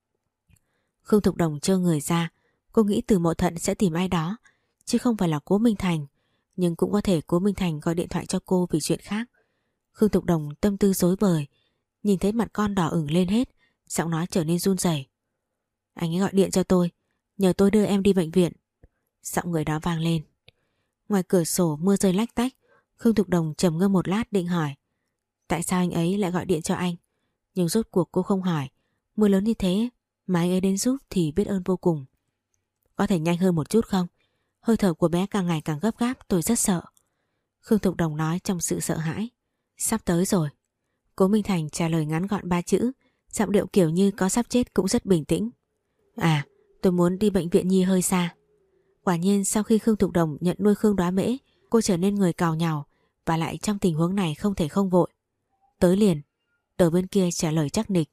Khương Thục Đồng trơ người ra, cô nghĩ Từ Mậu Thận sẽ tìm ai đó chứ không phải là Cố Minh Thành, nhưng cũng có thể Cố Minh Thành gọi điện thoại cho cô vì chuyện khác. Khương Thục Đồng tâm tư rối bời, nhìn thấy mặt con đỏ ửng lên hết, giọng nói trở nên run rẩy. Anh ấy gọi điện cho tôi, nhờ tôi đưa em đi bệnh viện. Giọng người đó vang lên. Ngoài cửa sổ mưa rơi lách tách. Khương Thục Đồng trầm ngâm một lát định hỏi tại sao anh ấy lại gọi điện cho anh, nhưng rốt cuộc cô không hỏi. Mưa lớn như thế mà anh ấy đến giúp thì biết ơn vô cùng. Có thể nhanh hơn một chút không? Hơi thở của bé càng ngày càng gấp gáp, tôi rất sợ. Khương Thục Đồng nói trong sự sợ hãi. Sắp tới rồi. Cố Minh Thành trả lời ngắn gọn ba chữ, giọng điệu kiểu như có sắp chết cũng rất bình tĩnh. À, tôi muốn đi bệnh viện nhi hơi xa. Quả nhiên sau khi Khương Thục Đồng nhận nuôi Khương Đoá Mễ, cô trở nên người cào nhào, và lại trong tình huống này không thể không vội. Tới liền. Đầu bên kia trả lời chắc nịch.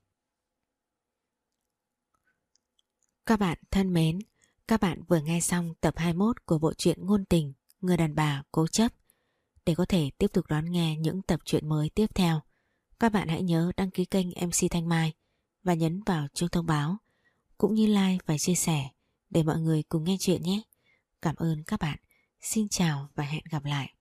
Các bạn thân mến, các bạn vừa nghe xong tập hai mươi mốt của bộ truyện ngôn tình Người đàn bà cố chấp. Để có thể tiếp tục đón nghe những tập truyện mới tiếp theo, các bạn hãy nhớ đăng ký kênh em xê Thanh Mai và nhấn vào chuông thông báo, cũng như like và chia sẻ để mọi người cùng nghe chuyện nhé. Cảm ơn các bạn. Xin chào và hẹn gặp lại.